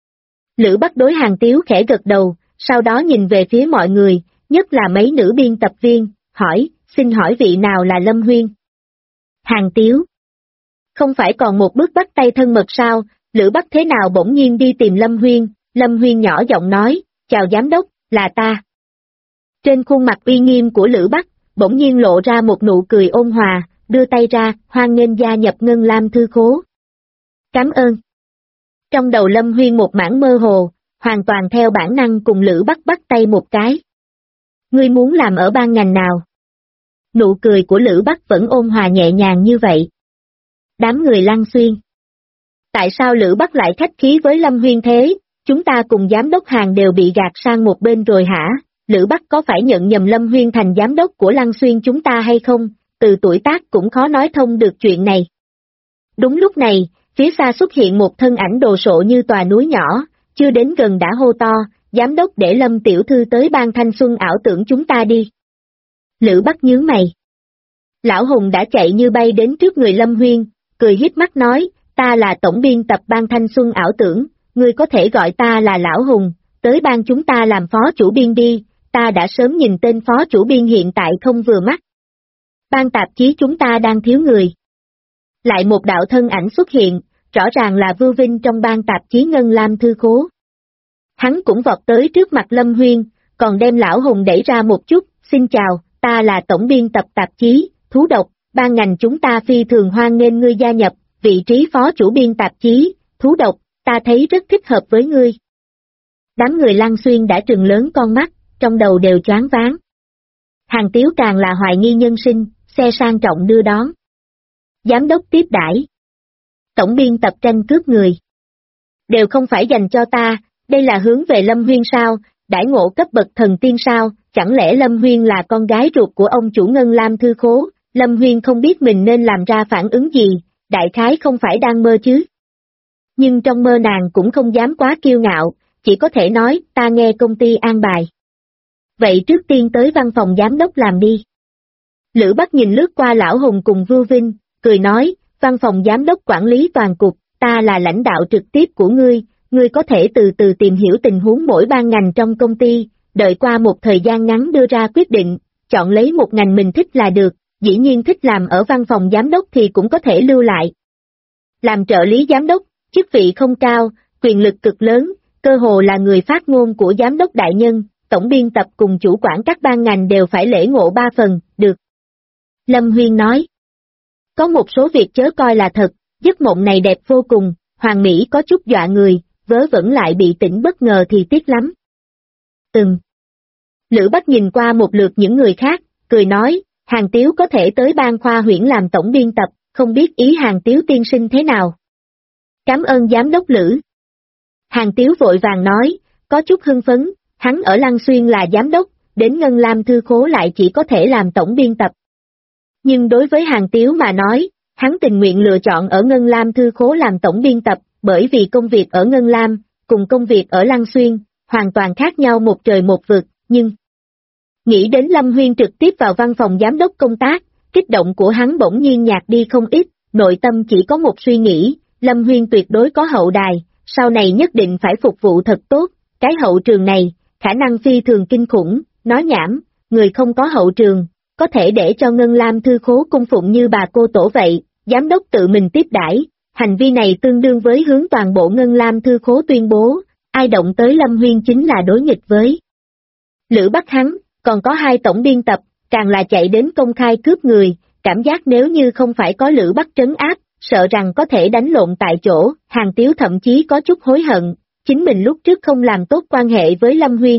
Lữ Bắc đối Hàn Tiếu khẽ gật đầu, sau đó nhìn về phía mọi người, nhất là mấy nữ biên tập viên, hỏi, xin hỏi vị nào là Lâm Huyên? Hàn Tiếu. Không phải còn một bước bắt tay thân mật sao, Lữ Bắc thế nào bỗng nhiên đi tìm Lâm Huyên nhỏ giọng nói, chào giám đốc, là ta. Trên khuôn mặt uy nghiêm của Lữ Bắc, bỗng nhiên lộ ra một nụ cười ôn hòa, đưa tay ra, hoan nghênh gia nhập Ngân Lam thư khố. Cảm ơn. Trong đầu Lâm Huyên một mảng mơ hồ, hoàn toàn theo bản năng cùng Lữ Bắc bắt tay một cái. Ngươi muốn làm ở ban ngành nào? Nụ cười của Lữ Bắc vẫn ôn hòa nhẹ nhàng như vậy. Đám người Lăng Xuyên. Tại sao Lữ Bắc lại khách khí với Lâm Huyên thế? Chúng ta cùng giám đốc Hàn đều bị gạt sang một bên rồi hả? Lữ Bắc có phải nhận nhầm Lâm Huyên thành giám đốc của Lăng Xuyên chúng ta hay không? Từ tuổi tác cũng khó nói thông được chuyện này. Đúng lúc này, phía xa xuất hiện một thân ảnh đồ sộ như tòa núi nhỏ, chưa đến gần đã hô to, giám đốc để Lâm tiểu thư tới ban thanh xuân ảo tưởng chúng ta đi. Lữ Bắc nhướng mày. Lão Hùng đã chạy như bay đến trước người Lâm Huyên, cười híp mắt nói, ta là tổng biên tập ban thanh xuân ảo tưởng, ngươi có thể gọi ta là Lão Hùng, tới ban chúng ta làm phó chủ biên đi, ta đã sớm nhìn tên phó chủ biên hiện tại không vừa mắt. Ban tạp chí chúng ta đang thiếu người. Lại một đạo thân ảnh xuất hiện, rõ ràng là Vưu Vinh trong ban tạp chí Ngân Lam thư khố. Hắn cũng vọt tới trước mặt Lâm Huyên, còn đem Lão Hùng đẩy ra một chút, xin chào, ta là tổng biên tập tạp chí, Thú Độc, ban ngành chúng ta phi thường hoan nghênh ngươi gia nhập, vị trí phó chủ biên tạp chí, Thú Độc, ta thấy rất thích hợp với ngươi. Đám người Lăng Xuyên đã trừng lớn con mắt, trong đầu đều choáng váng. Hàn Tiếu càng là hoài nghi nhân sinh, xe sang trọng đưa đón. Giám đốc tiếp đãi. Tổng biên tập tranh cướp người. Đều không phải dành cho ta, đây là hướng về Lâm Huyên sao, đãi ngộ cấp bậc thần tiên sao, chẳng lẽ Lâm Huyên là con gái ruột của ông chủ Ngân Lam thư khố, Lâm Huyên không biết mình nên làm ra phản ứng gì, đại khái không phải đang mơ chứ. Nhưng trong mơ nàng cũng không dám quá kiêu ngạo, chỉ có thể nói, ta nghe công ty an bài. Vậy trước tiên tới văn phòng giám đốc làm đi. Lữ Bắc nhìn lướt qua Lão Hùng cùng Vưu Vinh, cười nói, văn phòng giám đốc quản lý toàn cục, ta là lãnh đạo trực tiếp của ngươi có thể từ từ tìm hiểu tình huống mỗi ban ngành trong công ty, đợi qua một thời gian ngắn đưa ra quyết định, chọn lấy một ngành mình thích là được, dĩ nhiên thích làm ở văn phòng giám đốc thì cũng có thể lưu lại. Làm trợ lý giám đốc, chức vị không cao, quyền lực cực lớn, cơ hồ là người phát ngôn của giám đốc đại nhân, tổng biên tập cùng chủ quản các ban ngành đều phải lễ ngộ 3 phần, được. Lâm Huyên nói. Có một số việc chớ coi là thật, giấc mộng này đẹp vô cùng, Hoàng Mỹ có chút dọa người, vớ vẩn lại bị tỉnh bất ngờ thì tiếc lắm. Lữ Bắc nhìn qua một lượt những người khác, cười nói, Hàn Tiếu có thể tới ban khoa huyễn làm tổng biên tập, không biết ý Hàn Tiếu tiên sinh thế nào. Cảm ơn giám đốc Lữ. Hàn Tiếu vội vàng nói, có chút hưng phấn, hắn ở Lăng Xuyên là giám đốc, đến Ngân Lam thư khố lại chỉ có thể làm tổng biên tập. Nhưng đối với Hàn Tiếu mà nói, hắn tình nguyện lựa chọn ở Ngân Lam thư khố làm tổng biên tập, bởi vì công việc ở Ngân Lam, cùng công việc ở Lăng Xuyên, hoàn toàn khác nhau một trời một vực, nhưng... Nghĩ đến Lâm Huyên trực tiếp vào văn phòng giám đốc công tác, kích động của hắn bỗng nhiên nhạt đi không ít, nội tâm chỉ có một suy nghĩ, Lâm Huyên tuyệt đối có hậu đài, sau này nhất định phải phục vụ thật tốt, cái hậu trường này, khả năng phi thường kinh khủng, nói nhảm, người không có hậu trường, có thể để cho Ngân Lam thư khố cung phụng như bà cô tổ vậy, giám đốc tự mình tiếp đãi, hành vi này tương đương với hướng toàn bộ Ngân Lam Thư Khố tuyên bố, ai động tới Lâm Huyên chính là đối nghịch với Lữ Bắc hắn, còn có 2 tổng biên tập, càng là chạy đến công khai cướp người, cảm giác nếu như không phải có Lữ Bắc trấn áp, sợ rằng có thể đánh lộn tại chỗ, Hàng Tiếu thậm chí có chút hối hận, chính mình lúc trước không làm tốt quan hệ với Lâm Huyên.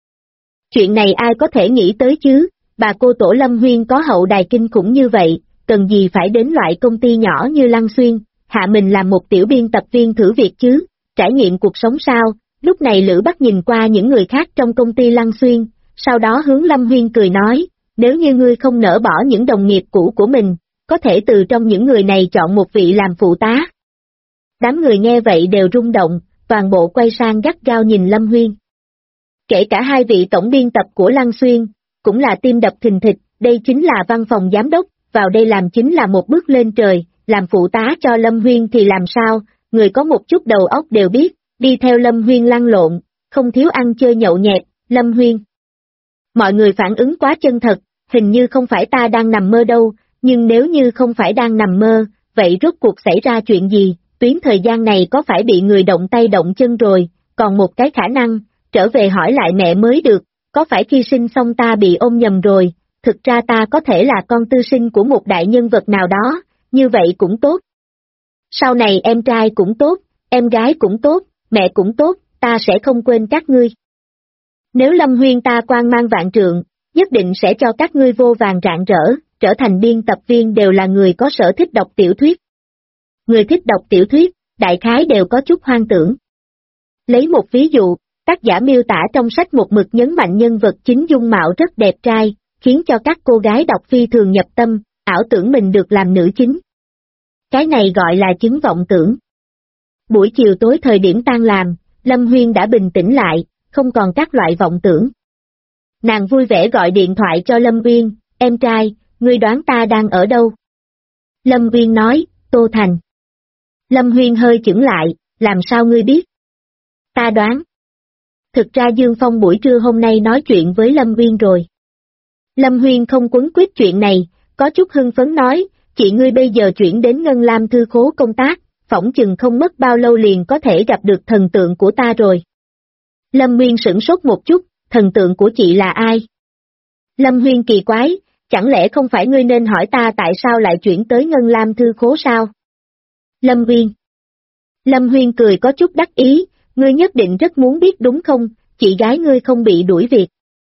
Chuyện này ai có thể nghĩ tới chứ, bà cô tổ Lâm Huyên có hậu đài kinh khủng như vậy, cần gì phải đến loại công ty nhỏ như Lăng Xuyên, hạ mình làm một tiểu biên tập viên thử việc chứ, trải nghiệm cuộc sống sao, lúc này Lữ Bắc nhìn qua những người khác trong công ty Lăng Xuyên, sau đó hướng Lâm Huyên cười nói, nếu như ngươi không nỡ bỏ những đồng nghiệp cũ của mình, có thể từ trong những người này chọn một vị làm phụ tá. Đám người nghe vậy đều rung động, toàn bộ quay sang gắt gao nhìn Lâm Huyên. Kể cả 2 vị tổng biên tập của Lăng Xuyên, cũng là tim đập thình thịch, đây chính là văn phòng giám đốc, vào đây làm chính là một bước lên trời, làm phụ tá cho Lâm Huyên thì làm sao, người có một chút đầu óc đều biết, đi theo Lâm Huyên lăn lộn, không thiếu ăn chơi nhậu nhẹt, Lâm Huyên. Mọi người phản ứng quá chân thật, hình như không phải ta đang nằm mơ đâu, nhưng nếu như không phải đang nằm mơ, vậy rốt cuộc xảy ra chuyện gì, tuyến thời gian này có phải bị người động tay động chân rồi, còn một cái khả năng, trở về hỏi lại mẹ mới được, có phải khi sinh xong ta bị ôm nhầm rồi, thực ra ta có thể là con tư sinh của một đại nhân vật nào đó, như vậy cũng tốt. Sau này em trai cũng tốt, em gái cũng tốt, mẹ cũng tốt, ta sẽ không quên các ngươi. Nếu Lâm Huyên ta quang mang vạn trượng, nhất định sẽ cho các ngươi vô vàng rạng rỡ, trở thành biên tập viên đều là người có sở thích đọc tiểu thuyết. Người thích đọc tiểu thuyết, đại khái đều có chút hoang tưởng. Lấy một ví dụ, tác giả miêu tả trong sách một mực nhấn mạnh nhân vật chính dung mạo rất đẹp trai, khiến cho các cô gái đọc phi thường nhập tâm, ảo tưởng mình được làm nữ chính. Cái này gọi là chứng vọng tưởng. Buổi chiều tối thời điểm tan làm, Lâm Huyên đã bình tĩnh lại, không còn các loại vọng tưởng. Nàng vui vẻ gọi điện thoại cho Lâm Uyên, em trai, ngươi đoán ta đang ở đâu? Lâm Uyên nói, Tô Thành. Lâm Huyên hơi chững lại, làm sao ngươi biết? Ta đoán. Thực ra Dương Phong buổi trưa hôm nay nói chuyện với Lâm Uyên rồi. Lâm Huyên không quấn quýt chuyện này, có chút hưng phấn nói, chị ngươi bây giờ chuyển đến Ngân Lam Thư Khố công tác, phỏng chừng không mất bao lâu liền có thể gặp được thần tượng của ta rồi. Lâm Huyên sửng sốt một chút, thần tượng của chị là ai? Lâm Huyên kỳ quái, chẳng lẽ không phải ngươi nên hỏi ta tại sao lại chuyển tới Ngân Lam Thư Khố sao? Lâm Huyên. Lâm Huyên cười có chút đắc ý, ngươi nhất định rất muốn biết đúng không, chị gái ngươi không bị đuổi việc.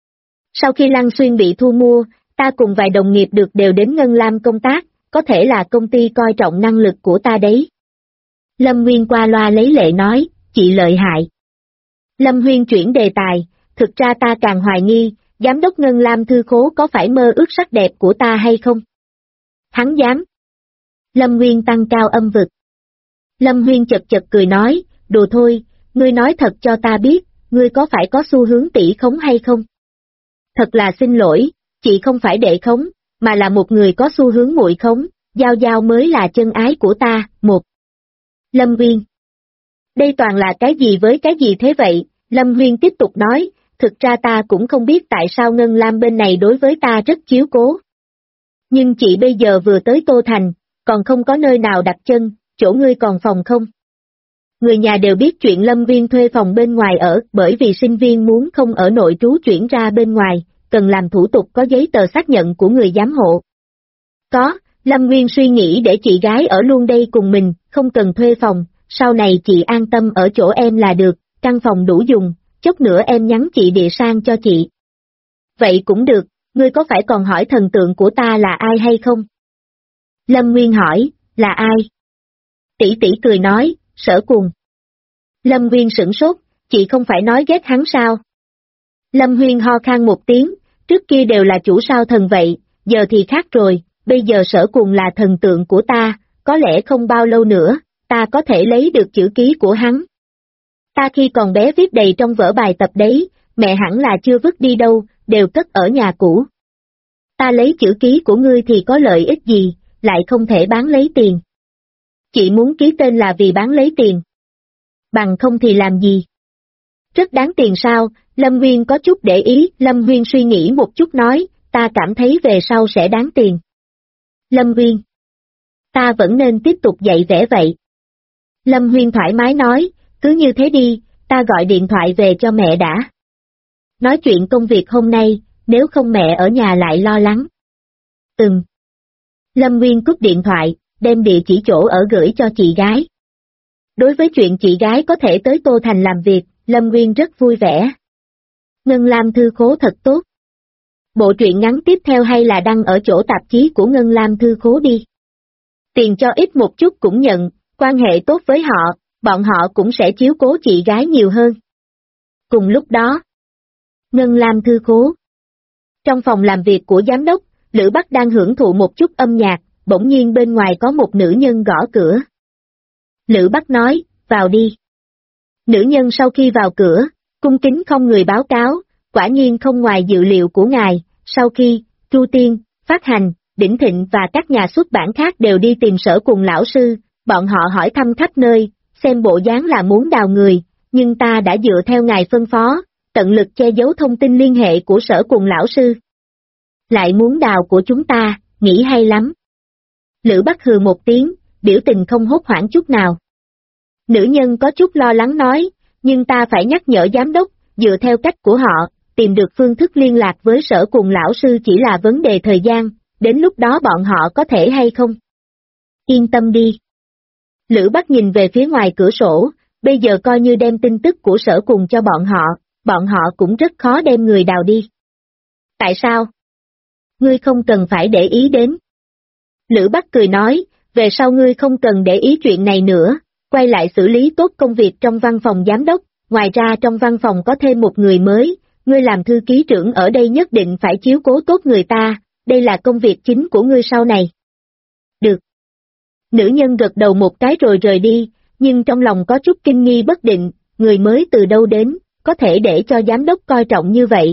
Sau khi Lăng Xuyên bị thu mua, ta cùng vài đồng nghiệp được đều đến Ngân Lam công tác, có thể là công ty coi trọng năng lực của ta đấy. Lâm Huyên qua loa lấy lệ nói, chị lợi hại. Lâm Huyên chuyển đề tài, thực ra ta càng hoài nghi, giám đốc Ngân Lam Thư Khố có phải mơ ước sắc đẹp của ta hay không? Hắn dám. Lâm Huyên tăng cao âm vực. Lâm Huyên chật chật cười nói, đùa thôi, ngươi nói thật cho ta biết, ngươi có phải có xu hướng tỷ khống hay không? Thật là xin lỗi, chị không phải đệ khống, mà là một người có xu hướng muội khống, Giao Giao mới là chân ái của ta, một. Lâm Huyên. Đây toàn là cái gì với cái gì thế vậy? Lâm Huyên tiếp tục nói, thực ra ta cũng không biết tại sao Ngân Lam bên này đối với ta rất chiếu cố. Nhưng chị bây giờ vừa tới Tô Thành, còn không có nơi nào đặt chân, chỗ ngươi còn phòng không? Người nhà đều biết chuyện Lâm Viên thuê phòng bên ngoài ở, bởi vì sinh viên muốn không ở nội trú chuyển ra bên ngoài, cần làm thủ tục có giấy tờ xác nhận của người giám hộ. Có, Lâm Nguyên suy nghĩ để chị gái ở luôn đây cùng mình, không cần thuê phòng, sau này chị an tâm ở chỗ em là được, căn phòng đủ dùng, chút nữa em nhắn chị địa sang cho chị. Vậy cũng được, ngươi có phải còn hỏi thần tượng của ta là ai hay không? Lâm Nguyên hỏi, là ai? Tỷ tỷ cười nói, Sở Cùng. Lâm Nguyên sửng sốt, chị không phải nói ghét hắn sao? Lâm Huyên ho khan một tiếng, trước kia đều là chủ sao thần vậy, giờ thì khác rồi, bây giờ Sở Cùng là thần tượng của ta, có lẽ không bao lâu nữa, ta có thể lấy được chữ ký của hắn. Ta khi còn bé viết đầy trong vở bài tập đấy, mẹ hẳn là chưa vứt đi đâu, đều cất ở nhà cũ. Ta lấy chữ ký của ngươi thì có lợi ích gì, lại không thể bán lấy tiền. Chị muốn ký tên là vì bán lấy tiền. Bằng không thì làm gì? Rất đáng tiền sao? Lâm Nguyên có chút để ý, Lâm Nguyên suy nghĩ một chút nói, ta cảm thấy về sau sẽ đáng tiền. Lâm Nguyên. Ta vẫn nên tiếp tục dạy vẽ vậy. Lâm Huyên thoải mái nói, cứ như thế đi, ta gọi điện thoại về cho mẹ đã. Nói chuyện công việc hôm nay, nếu không mẹ ở nhà lại lo lắng. Lâm Nguyên cúp điện thoại, đem địa chỉ chỗ ở gửi cho chị gái. Đối với chuyện chị gái có thể tới Tô Thành làm việc, Lâm Nguyên rất vui vẻ. Ngân Lam Thư Khố thật tốt. Bộ truyện ngắn tiếp theo hay là đăng ở chỗ tạp chí của Ngân Lam Thư Khố đi. Tiền cho ít một chút cũng nhận, quan hệ tốt với họ, bọn họ cũng sẽ chiếu cố chị gái nhiều hơn. Cùng lúc đó, Ngân Lam Thư Khố. Trong phòng làm việc của giám đốc, Lữ Bắc đang hưởng thụ một chút âm nhạc, bỗng nhiên bên ngoài có một nữ nhân gõ cửa. Lữ Bắc nói, vào đi. Nữ nhân sau khi vào cửa, cung kính không người báo cáo, quả nhiên không ngoài dự liệu của ngài, sau khi, Chu Tiên, Phát Hành, Đỉnh Thịnh và các nhà xuất bản khác đều đi tìm Sở Cùng lão sư, bọn họ hỏi thăm khắp nơi, xem bộ dáng là muốn đào người, nhưng ta đã dựa theo ngài phân phó, tận lực che giấu thông tin liên hệ của Sở Cùng lão sư. Lại muốn đào của chúng ta, nghĩ hay lắm. Lữ Bắc hừ một tiếng, biểu tình không hốt hoảng chút nào. Nữ nhân có chút lo lắng nói, nhưng ta phải nhắc nhở giám đốc, dựa theo cách của họ, tìm được phương thức liên lạc với Sở Cùng lão sư chỉ là vấn đề thời gian, đến lúc đó bọn họ có thể hay không? Yên tâm đi. Lữ Bắc nhìn về phía ngoài cửa sổ, bây giờ coi như đem tin tức của Sở Cùng cho bọn họ cũng rất khó đem người đào đi. Tại sao? Ngươi không cần phải để ý đến. Lữ Bắc cười nói, về sau ngươi không cần để ý chuyện này nữa, quay lại xử lý tốt công việc trong văn phòng giám đốc, ngoài ra trong văn phòng có thêm một người mới, ngươi làm thư ký trưởng ở đây nhất định phải chiếu cố tốt người ta, đây là công việc chính của ngươi sau này. Được. Nữ nhân gật đầu một cái rồi rời đi, nhưng trong lòng có chút kinh nghi bất định, người mới từ đâu đến, có thể để cho giám đốc coi trọng như vậy.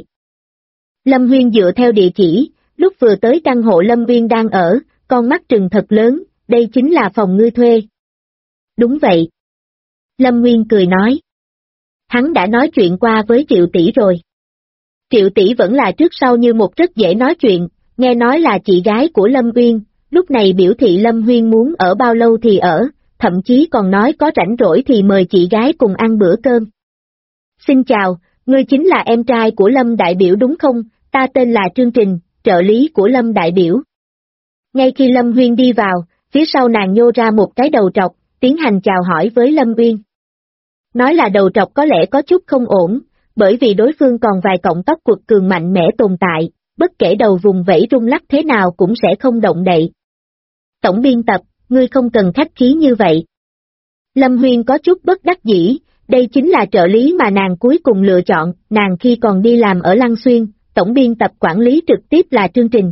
Lâm Huyên dựa theo địa chỉ, lúc vừa tới căn hộ Lâm Uyên đang ở, con mắt trừng thật lớn, đây chính là phòng ngươi thuê. Đúng vậy. Lâm Nguyên cười nói. Hắn đã nói chuyện qua với Triệu tỷ rồi. Triệu tỷ vẫn là trước sau như một rất dễ nói chuyện, nghe nói là chị gái của Lâm Uyên, lúc này biểu thị Lâm Huyên muốn ở bao lâu thì ở, thậm chí còn nói có rảnh rỗi thì mời chị gái cùng ăn bữa cơm. Xin chào, ngươi chính là em trai của Lâm đại biểu đúng không? Ta tên là Trương Trình, trợ lý của Lâm đại biểu. Ngay khi Lâm Huyên đi vào, phía sau nàng nhô ra một cái đầu trọc, tiến hành chào hỏi với Lâm Uyên. Nói là đầu trọc có lẽ có chút không ổn, bởi vì đối phương còn vài cọng tóc quật cường mạnh mẽ tồn tại, bất kể đầu vùng vẫy rung lắc thế nào cũng sẽ không động đậy. Tổng biên tập, ngươi không cần khách khí như vậy. Lâm Huyên có chút bất đắc dĩ, đây chính là trợ lý mà nàng cuối cùng lựa chọn, nàng khi còn đi làm ở Lăng Xuyên, tổng biên tập quản lý trực tiếp là Trương Trình.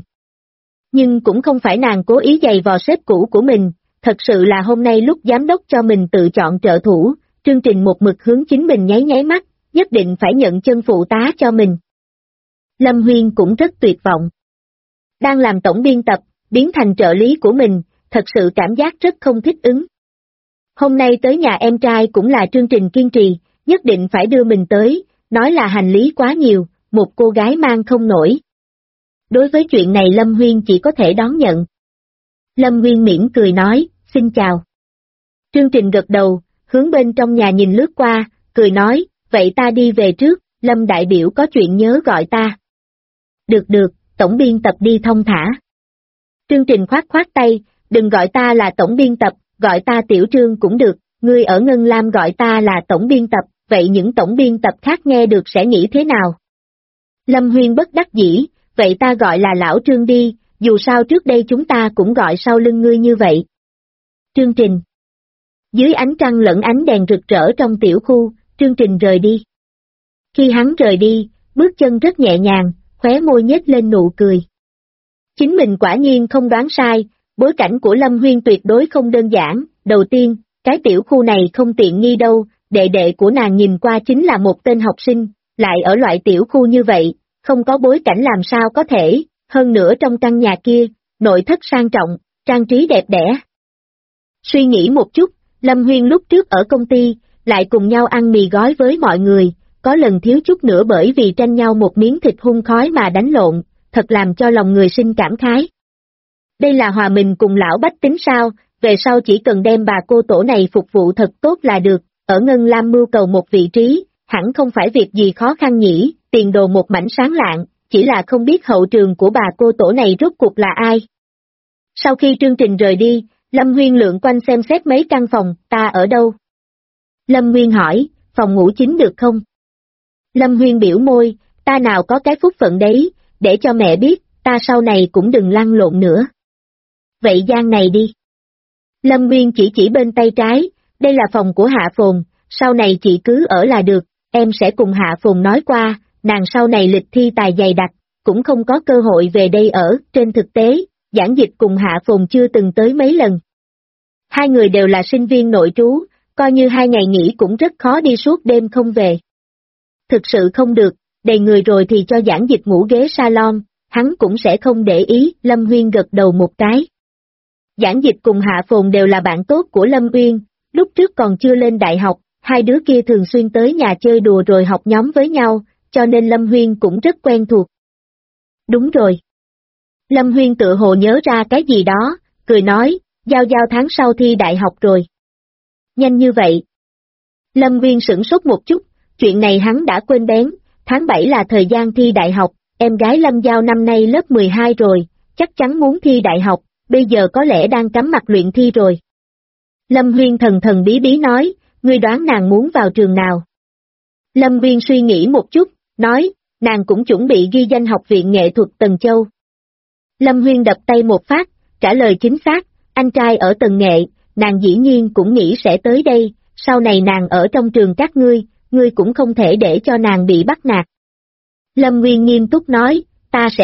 Nhưng cũng không phải nàng cố ý giày vò sếp cũ của mình, thật sự là hôm nay lúc giám đốc cho mình tự chọn trợ thủ, Trương Trình một mực hướng chính mình nháy nháy mắt, nhất định phải nhận chân phụ tá cho mình. Lâm Huyên cũng rất tuyệt vọng. Đang làm tổng biên tập, biến thành trợ lý của mình, thật sự cảm giác rất không thích ứng. Hôm nay tới nhà em trai cũng là Trương Trình kiên trì, nhất định phải đưa mình tới, nói là hành lý quá nhiều, một cô gái mang không nổi. Đối với chuyện này Lâm Huyên chỉ có thể đón nhận. Lâm Huyên mỉm cười nói, xin chào. Trương Trình gật đầu, hướng bên trong nhà nhìn lướt qua, cười nói, vậy ta đi về trước, Lâm đại biểu có chuyện nhớ gọi ta. Được được, tổng biên tập đi thong thả. Trương Trình khoát khoát tay, đừng gọi ta là tổng biên tập, gọi ta Tiểu Trương cũng được, ngươi ở Ngân Lam gọi ta là tổng biên tập, vậy những tổng biên tập khác nghe được sẽ nghĩ thế nào? Lâm Huyên bất đắc dĩ, vậy ta gọi là Lão Trương đi, dù sao trước đây chúng ta cũng gọi sau lưng ngươi như vậy. Trương Trình. Dưới ánh trăng lẫn ánh đèn rực rỡ trong tiểu khu, Trương Trình rời đi. Khi hắn rời đi, bước chân rất nhẹ nhàng, khóe môi nhếch lên nụ cười. Chính mình quả nhiên không đoán sai, bối cảnh của Lâm Huyên tuyệt đối không đơn giản, đầu tiên, cái tiểu khu này không tiện nghi đâu, đệ đệ của nàng nhìn qua chính là một tên học sinh, lại ở loại tiểu khu như vậy, không có bối cảnh làm sao có thể, hơn nữa trong căn nhà kia, nội thất sang trọng, trang trí đẹp đẽ. Suy nghĩ một chút, Lâm Huyên lúc trước ở công ty, lại cùng nhau ăn mì gói với mọi người, có lần thiếu chút nữa bởi vì tranh nhau một miếng thịt hun khói mà đánh lộn, thật làm cho lòng người sinh cảm khái. Đây là hòa mình cùng lão bách tính sao, về sau chỉ cần đem bà cô tổ này phục vụ thật tốt là được, ở Ngân Lam mưu cầu một vị trí, hẳn không phải việc gì khó khăn nhỉ, tiền đồ một mảnh sáng lạng, chỉ là không biết hậu trường của bà cô tổ này rốt cuộc là ai. Sau khi chương trình rời đi, Lâm Nguyên lượn quanh xem xét mấy căn phòng, ta ở đâu? Lâm Nguyên hỏi, phòng ngủ chính được không? Lâm Nguyên biểu môi, ta nào có cái phúc phận đấy, để cho mẹ biết, ta sau này cũng đừng lăn lộn nữa. Vậy gian này đi. Lâm Nguyên chỉ bên tay trái, đây là phòng của Hạ Phồn, sau này chị cứ ở là được, em sẽ cùng Hạ Phồn nói qua, nàng sau này lịch thi tài dày đặc, cũng không có cơ hội về đây ở, trên thực tế, Giảng Dịch cùng Hạ Phồn chưa từng tới mấy lần. Hai người đều là sinh viên nội trú, coi như 2 ngày nghỉ cũng rất khó đi suốt đêm không về. Thực sự không được, đầy người rồi thì cho Giảng Dịch ngủ ghế salon, hắn cũng sẽ không để ý, Lâm Uyên gật đầu một cái. Giảng Dịch cùng Hạ Phồn đều là bạn tốt của Lâm Uyên, lúc trước còn chưa lên đại học, hai đứa kia thường xuyên tới nhà chơi đùa rồi học nhóm với nhau, cho nên Lâm Uyên cũng rất quen thuộc. Đúng rồi. Lâm Uyên tự hồ nhớ ra cái gì đó, cười nói, Giao tháng sau thi đại học rồi. Nhanh như vậy. Lâm Uyên sửng sốt một chút, chuyện này hắn đã quên bén, tháng 7 là thời gian thi đại học, em gái Lâm Giao năm nay lớp 12 rồi, chắc chắn muốn thi đại học, bây giờ có lẽ đang cắm mặt luyện thi rồi. Lâm Uyên thần bí bí nói, ngươi đoán nàng muốn vào trường nào? Lâm Uyên suy nghĩ một chút, nói, nàng cũng chuẩn bị ghi danh Học viện Nghệ thuật Tần Châu. Lâm Uyên đập tay một phát, trả lời chính xác, anh trai ở Tần Nghệ, nàng dĩ nhiên cũng nghĩ sẽ tới đây, sau này nàng ở trong trường các ngươi cũng không thể để cho nàng bị bắt nạt. Lâm Uyên nghiêm túc nói, ta sẽ